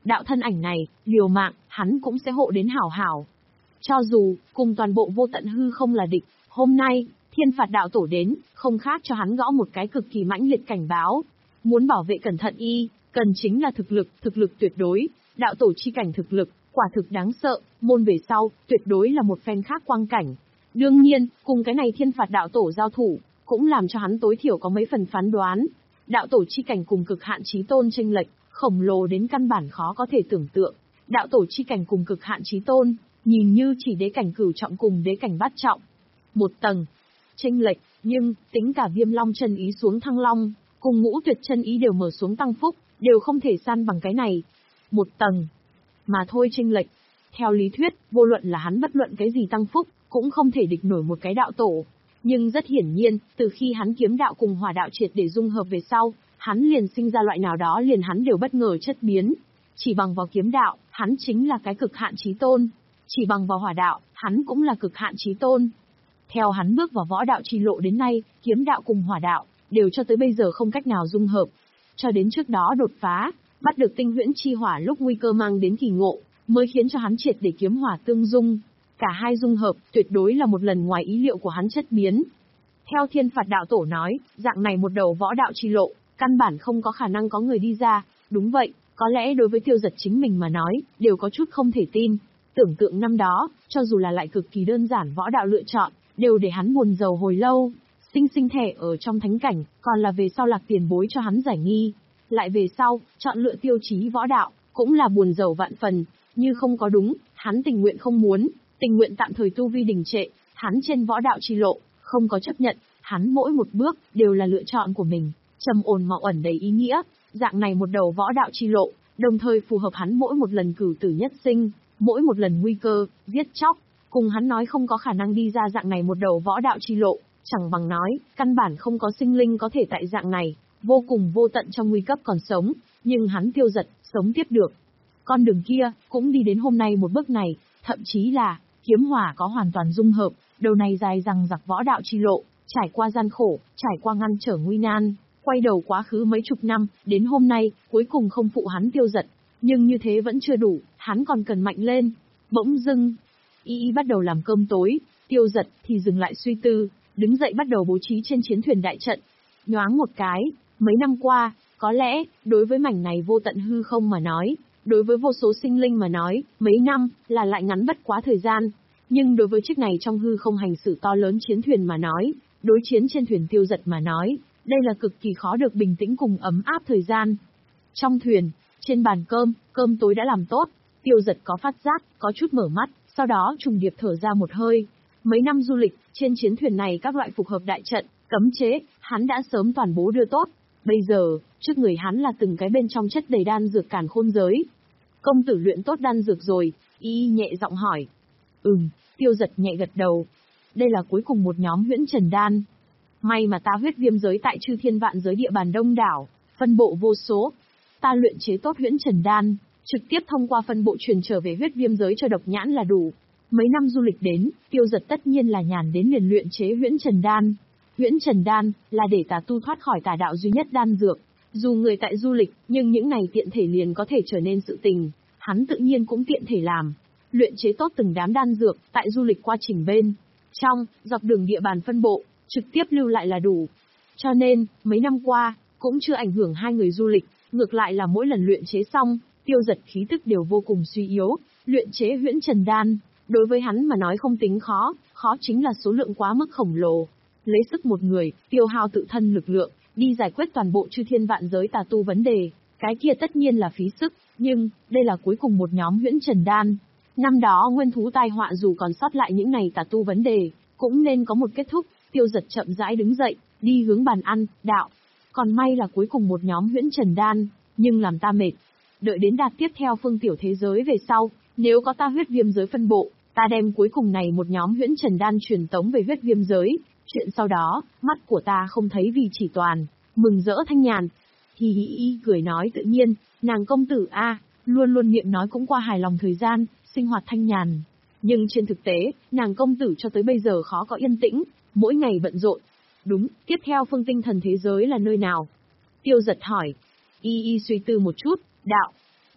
đạo thân ảnh này, liều mạng, hắn cũng sẽ hộ đến hảo hảo. Cho dù, cùng toàn bộ vô tận hư không là địch, hôm nay, thiên phạt đạo tổ đến, không khác cho hắn gõ một cái cực kỳ mãnh liệt cảnh báo. Muốn bảo vệ cẩn thận y, cần chính là thực lực, thực lực tuyệt đối, đạo tổ chi cảnh thực lực, quả thực đáng sợ, môn về sau, tuyệt đối là một phen khác quang cảnh. Đương nhiên, cùng cái này thiên phạt đạo tổ giao thủ, cũng làm cho hắn tối thiểu có mấy phần phán đoán. Đạo tổ chi cảnh cùng cực hạn chí tôn chênh lệch, khổng lồ đến căn bản khó có thể tưởng tượng. Đạo tổ chi cảnh cùng cực hạn chí tôn, nhìn như chỉ đế cảnh cửu trọng cùng đế cảnh bát trọng. Một tầng, chênh lệch, nhưng, tính cả viêm long chân ý xuống thăng long, cùng ngũ tuyệt chân ý đều mở xuống tăng phúc, đều không thể san bằng cái này. Một tầng, mà thôi chênh lệch. Theo lý thuyết, vô luận là hắn bất luận cái gì tăng phúc, cũng không thể địch nổi một cái đạo tổ. Nhưng rất hiển nhiên, từ khi hắn kiếm đạo cùng hỏa đạo triệt để dung hợp về sau, hắn liền sinh ra loại nào đó liền hắn đều bất ngờ chất biến. Chỉ bằng vào kiếm đạo, hắn chính là cái cực hạn chí tôn. Chỉ bằng vào hỏa đạo, hắn cũng là cực hạn chí tôn. Theo hắn bước vào võ đạo chi lộ đến nay, kiếm đạo cùng hỏa đạo, đều cho tới bây giờ không cách nào dung hợp. Cho đến trước đó đột phá, bắt được tinh huyễn chi hỏa lúc nguy cơ mang đến kỳ ngộ, mới khiến cho hắn triệt để kiếm hỏa tương dung. Cả hai dung hợp, tuyệt đối là một lần ngoài ý liệu của hắn chất biến. Theo thiên phạt đạo tổ nói, dạng này một đầu võ đạo chi lộ, căn bản không có khả năng có người đi ra. Đúng vậy, có lẽ đối với Tiêu Dật chính mình mà nói, đều có chút không thể tin. Tưởng tượng năm đó, cho dù là lại cực kỳ đơn giản võ đạo lựa chọn, đều để hắn buồn rầu hồi lâu. Sinh sinh thẻ ở trong thánh cảnh, còn là về sau lạc tiền bối cho hắn giải nghi. Lại về sau, chọn lựa tiêu chí võ đạo, cũng là buồn rầu vạn phần. Như không có đúng, hắn tình nguyện không muốn, tình nguyện tạm thời tu vi đình trệ, hắn trên võ đạo chi lộ, không có chấp nhận, hắn mỗi một bước, đều là lựa chọn của mình, trầm ổn mà ẩn đầy ý nghĩa, dạng này một đầu võ đạo chi lộ, đồng thời phù hợp hắn mỗi một lần cửu tử nhất sinh, mỗi một lần nguy cơ, giết chóc, cùng hắn nói không có khả năng đi ra dạng này một đầu võ đạo chi lộ, chẳng bằng nói, căn bản không có sinh linh có thể tại dạng này, vô cùng vô tận trong nguy cấp còn sống, nhưng hắn Tiêu Dật, sống tiếp được. Con đường kia, cũng đi đến hôm nay một bước này, thậm chí là, kiếm hỏa có hoàn toàn dung hợp, đầu này dài rằng giặc võ đạo chi lộ, trải qua gian khổ, trải qua ngăn trở nguy nan, quay đầu quá khứ mấy chục năm, đến hôm nay, cuối cùng không phụ hắn Tiêu Dật. Nhưng như thế vẫn chưa đủ, hắn còn cần mạnh lên. Bỗng dưng, y y bắt đầu làm cơm tối, Tiêu Dật thì dừng lại suy tư, đứng dậy bắt đầu bố trí trên chiến thuyền đại trận. Nhoáng một cái, mấy năm qua, có lẽ, đối với mảnh này vô tận hư không mà nói, đối với vô số sinh linh mà nói, mấy năm, là lại ngắn bất quá thời gian. Nhưng đối với chiếc này trong hư không hành xử to lớn chiến thuyền mà nói, đối chiến trên thuyền Tiêu Dật mà nói, đây là cực kỳ khó được bình tĩnh cùng ấm áp thời gian. Trong thuyền, trên bàn cơm, cơm tối đã làm tốt, Tiêu Dật có phát giác, có chút mở mắt, sau đó trùng điệp thở ra một hơi. Mấy năm du lịch, trên chiến thuyền này các loại phục hợp đại trận, cấm chế, hắn đã sớm toàn bố đưa tốt. Bây giờ, trước người hắn là từng cái bên trong chất đầy đan dược càn khôn giới. Công tử luyện tốt đan dược rồi, y nhẹ giọng hỏi. Ừm, Tiêu Dật nhẹ gật đầu. Đây là cuối cùng một nhóm huyễn trần đan. May mà ta huyết viêm giới tại chư thiên vạn giới địa bàn đông đảo, phân bộ vô số. Ta luyện chế tốt huyễn trần đan, trực tiếp thông qua phân bộ truyền trở về huyết viêm giới cho độc nhãn là đủ. Mấy năm du lịch đến, Tiêu Dật tất nhiên là nhàn đến liền luyện chế huyễn trần đan. Huyễn trần đan là để tà tu thoát khỏi tà đạo duy nhất đan dược. Dù người tại du lịch, nhưng những này tiện thể liền có thể trở nên sự tình, hắn tự nhiên cũng tiện thể làm. Luyện chế tốt từng đám đan dược, tại du lịch quá trình bên trong, dọc đường địa bàn phân bộ, trực tiếp lưu lại là đủ. Cho nên, mấy năm qua, cũng chưa ảnh hưởng hai người du lịch, ngược lại là mỗi lần luyện chế xong, Tiêu Dật khí tức đều vô cùng suy yếu. Luyện chế huyễn trần đan, đối với hắn mà nói không tính khó, khó chính là số lượng quá mức khổng lồ. Lấy sức một người, tiêu hao tự thân lực lượng, đi giải quyết toàn bộ chư thiên vạn giới tà tu vấn đề, cái kia tất nhiên là phí sức, nhưng, đây là cuối cùng một nhóm huyễn trần đan. Năm đó nguyên thú tai họa dù còn sót lại những này tà tu vấn đề, cũng nên có một kết thúc. Tiêu Dật chậm rãi đứng dậy, đi hướng bàn ăn, đạo. Còn may là cuối cùng một nhóm huyễn trần đan, nhưng làm ta mệt. Đợi đến đạt tiếp theo phương tiểu thế giới về sau, nếu có ta huyết viêm giới phân bộ, ta đem cuối cùng này một nhóm huyễn trần đan truyền tống về huyết viêm giới. Chuyện sau đó, mắt của ta không thấy vì chỉ toàn, mừng rỡ thanh nhàn. Hi hi y cười nói tự nhiên, nàng công tử a, luôn luôn miệng nói cũng qua hài lòng thời gian, sinh hoạt thanh nhàn. Nhưng trên thực tế, nàng công tử cho tới bây giờ khó có yên tĩnh, mỗi ngày bận rộn. Đúng, tiếp theo phương tinh thần thế giới là nơi nào? Tiêu Dật hỏi. Y y suy tư một chút, đạo.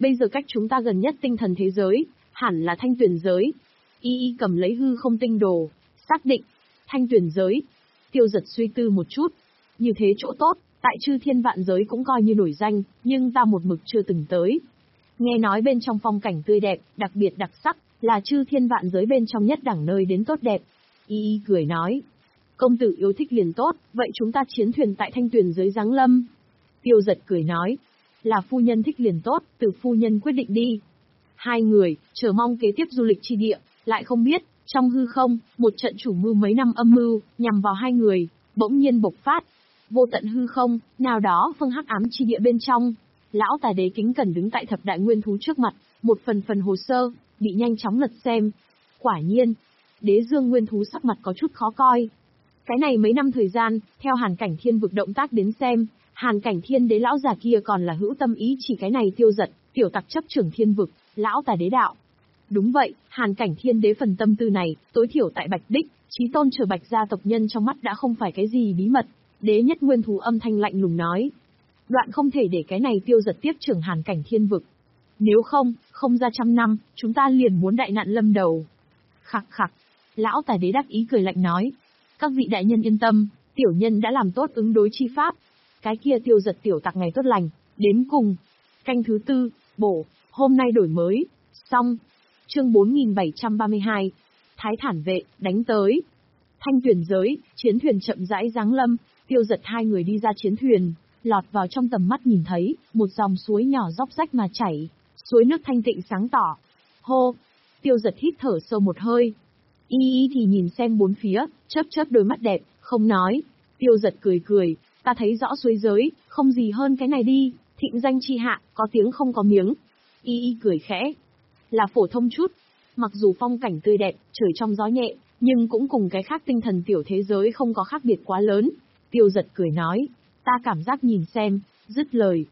Bây giờ cách chúng ta gần nhất tinh thần thế giới, hẳn là thanh tuyển giới. Y y cầm lấy hư không tinh đồ, xác định, thanh tuyển giới. Tiêu Giật suy tư một chút. Như thế chỗ tốt, tại chư thiên vạn giới cũng coi như nổi danh, nhưng ta một mực chưa từng tới. Nghe nói bên trong phong cảnh tươi đẹp, đặc biệt đặc sắc, là chư thiên vạn giới bên trong nhất đẳng nơi đến tốt đẹp. Y y cười nói. Công tử yêu thích liền tốt, vậy chúng ta chiến thuyền tại thanh tuyển giới giáng lâm. Tiêu Giật cười nói. Là phu nhân thích liền tốt, từ phu nhân quyết định đi. Hai người, chờ mong kế tiếp du lịch chi địa, lại không biết, trong hư không, một trận chủ mưu mấy năm âm mưu, nhằm vào hai người, bỗng nhiên bộc phát. Vô tận hư không, nào đó phương hắc ám chi địa bên trong. Lão tài đế kính cẩn đứng tại thập đại nguyên thú trước mặt, một phần phần hồ sơ, bị nhanh chóng lật xem. Quả nhiên, đế dương nguyên thú sắc mặt có chút khó coi. Cái này mấy năm thời gian, theo Hàn Cảnh Thiên vực động tác đến xem, Hàn Cảnh Thiên đế lão già kia còn là hữu tâm ý chỉ cái này Tiêu Giật, tiểu tặc chấp trưởng thiên vực, lão tài đế đạo. Đúng vậy, Hàn Cảnh Thiên đế phần tâm tư này, tối thiểu tại Bạch Đích, chí tôn trở Bạch gia tộc nhân trong mắt đã không phải cái gì bí mật. Đế nhất nguyên thú âm thanh lạnh lùng nói. Đoạn không thể để cái này Tiêu Giật tiếp trưởng Hàn Cảnh Thiên vực. Nếu không, không ra trăm năm, chúng ta liền muốn đại nạn lâm đầu. Khặc khặc, lão tài đế đắc ý cười lạnh nói. Các vị đại nhân yên tâm, tiểu nhân đã làm tốt ứng đối chi pháp. Cái kia Tiêu Giật tiểu tặc ngày tốt lành, đến cùng. Canh thứ tư, bổ, hôm nay đổi mới, xong. Chương bốn nghìn bảy trăm ba mươi hai. Thái thản vệ, đánh tới. Thanh tuyển giới, chiến thuyền chậm rãi giáng lâm, Tiêu Giật hai người đi ra chiến thuyền, lọt vào trong tầm mắt nhìn thấy, một dòng suối nhỏ róc rách mà chảy, suối nước thanh tịnh sáng tỏ. Hô! Tiêu Giật hít thở sâu một hơi. Y y thì nhìn xem bốn phía, chớp chớp đôi mắt đẹp, không nói. Tiêu Giật cười cười, ta thấy rõ suối giới, không gì hơn cái này đi, thịnh danh chi hạ, có tiếng không có miếng. Y y cười khẽ. Là phổ thông chút. Mặc dù phong cảnh tươi đẹp, trời trong gió nhẹ, nhưng cũng cùng cái khác tinh thần tiểu thế giới không có khác biệt quá lớn. Tiêu Giật cười nói, ta cảm giác nhìn xem, dứt lời,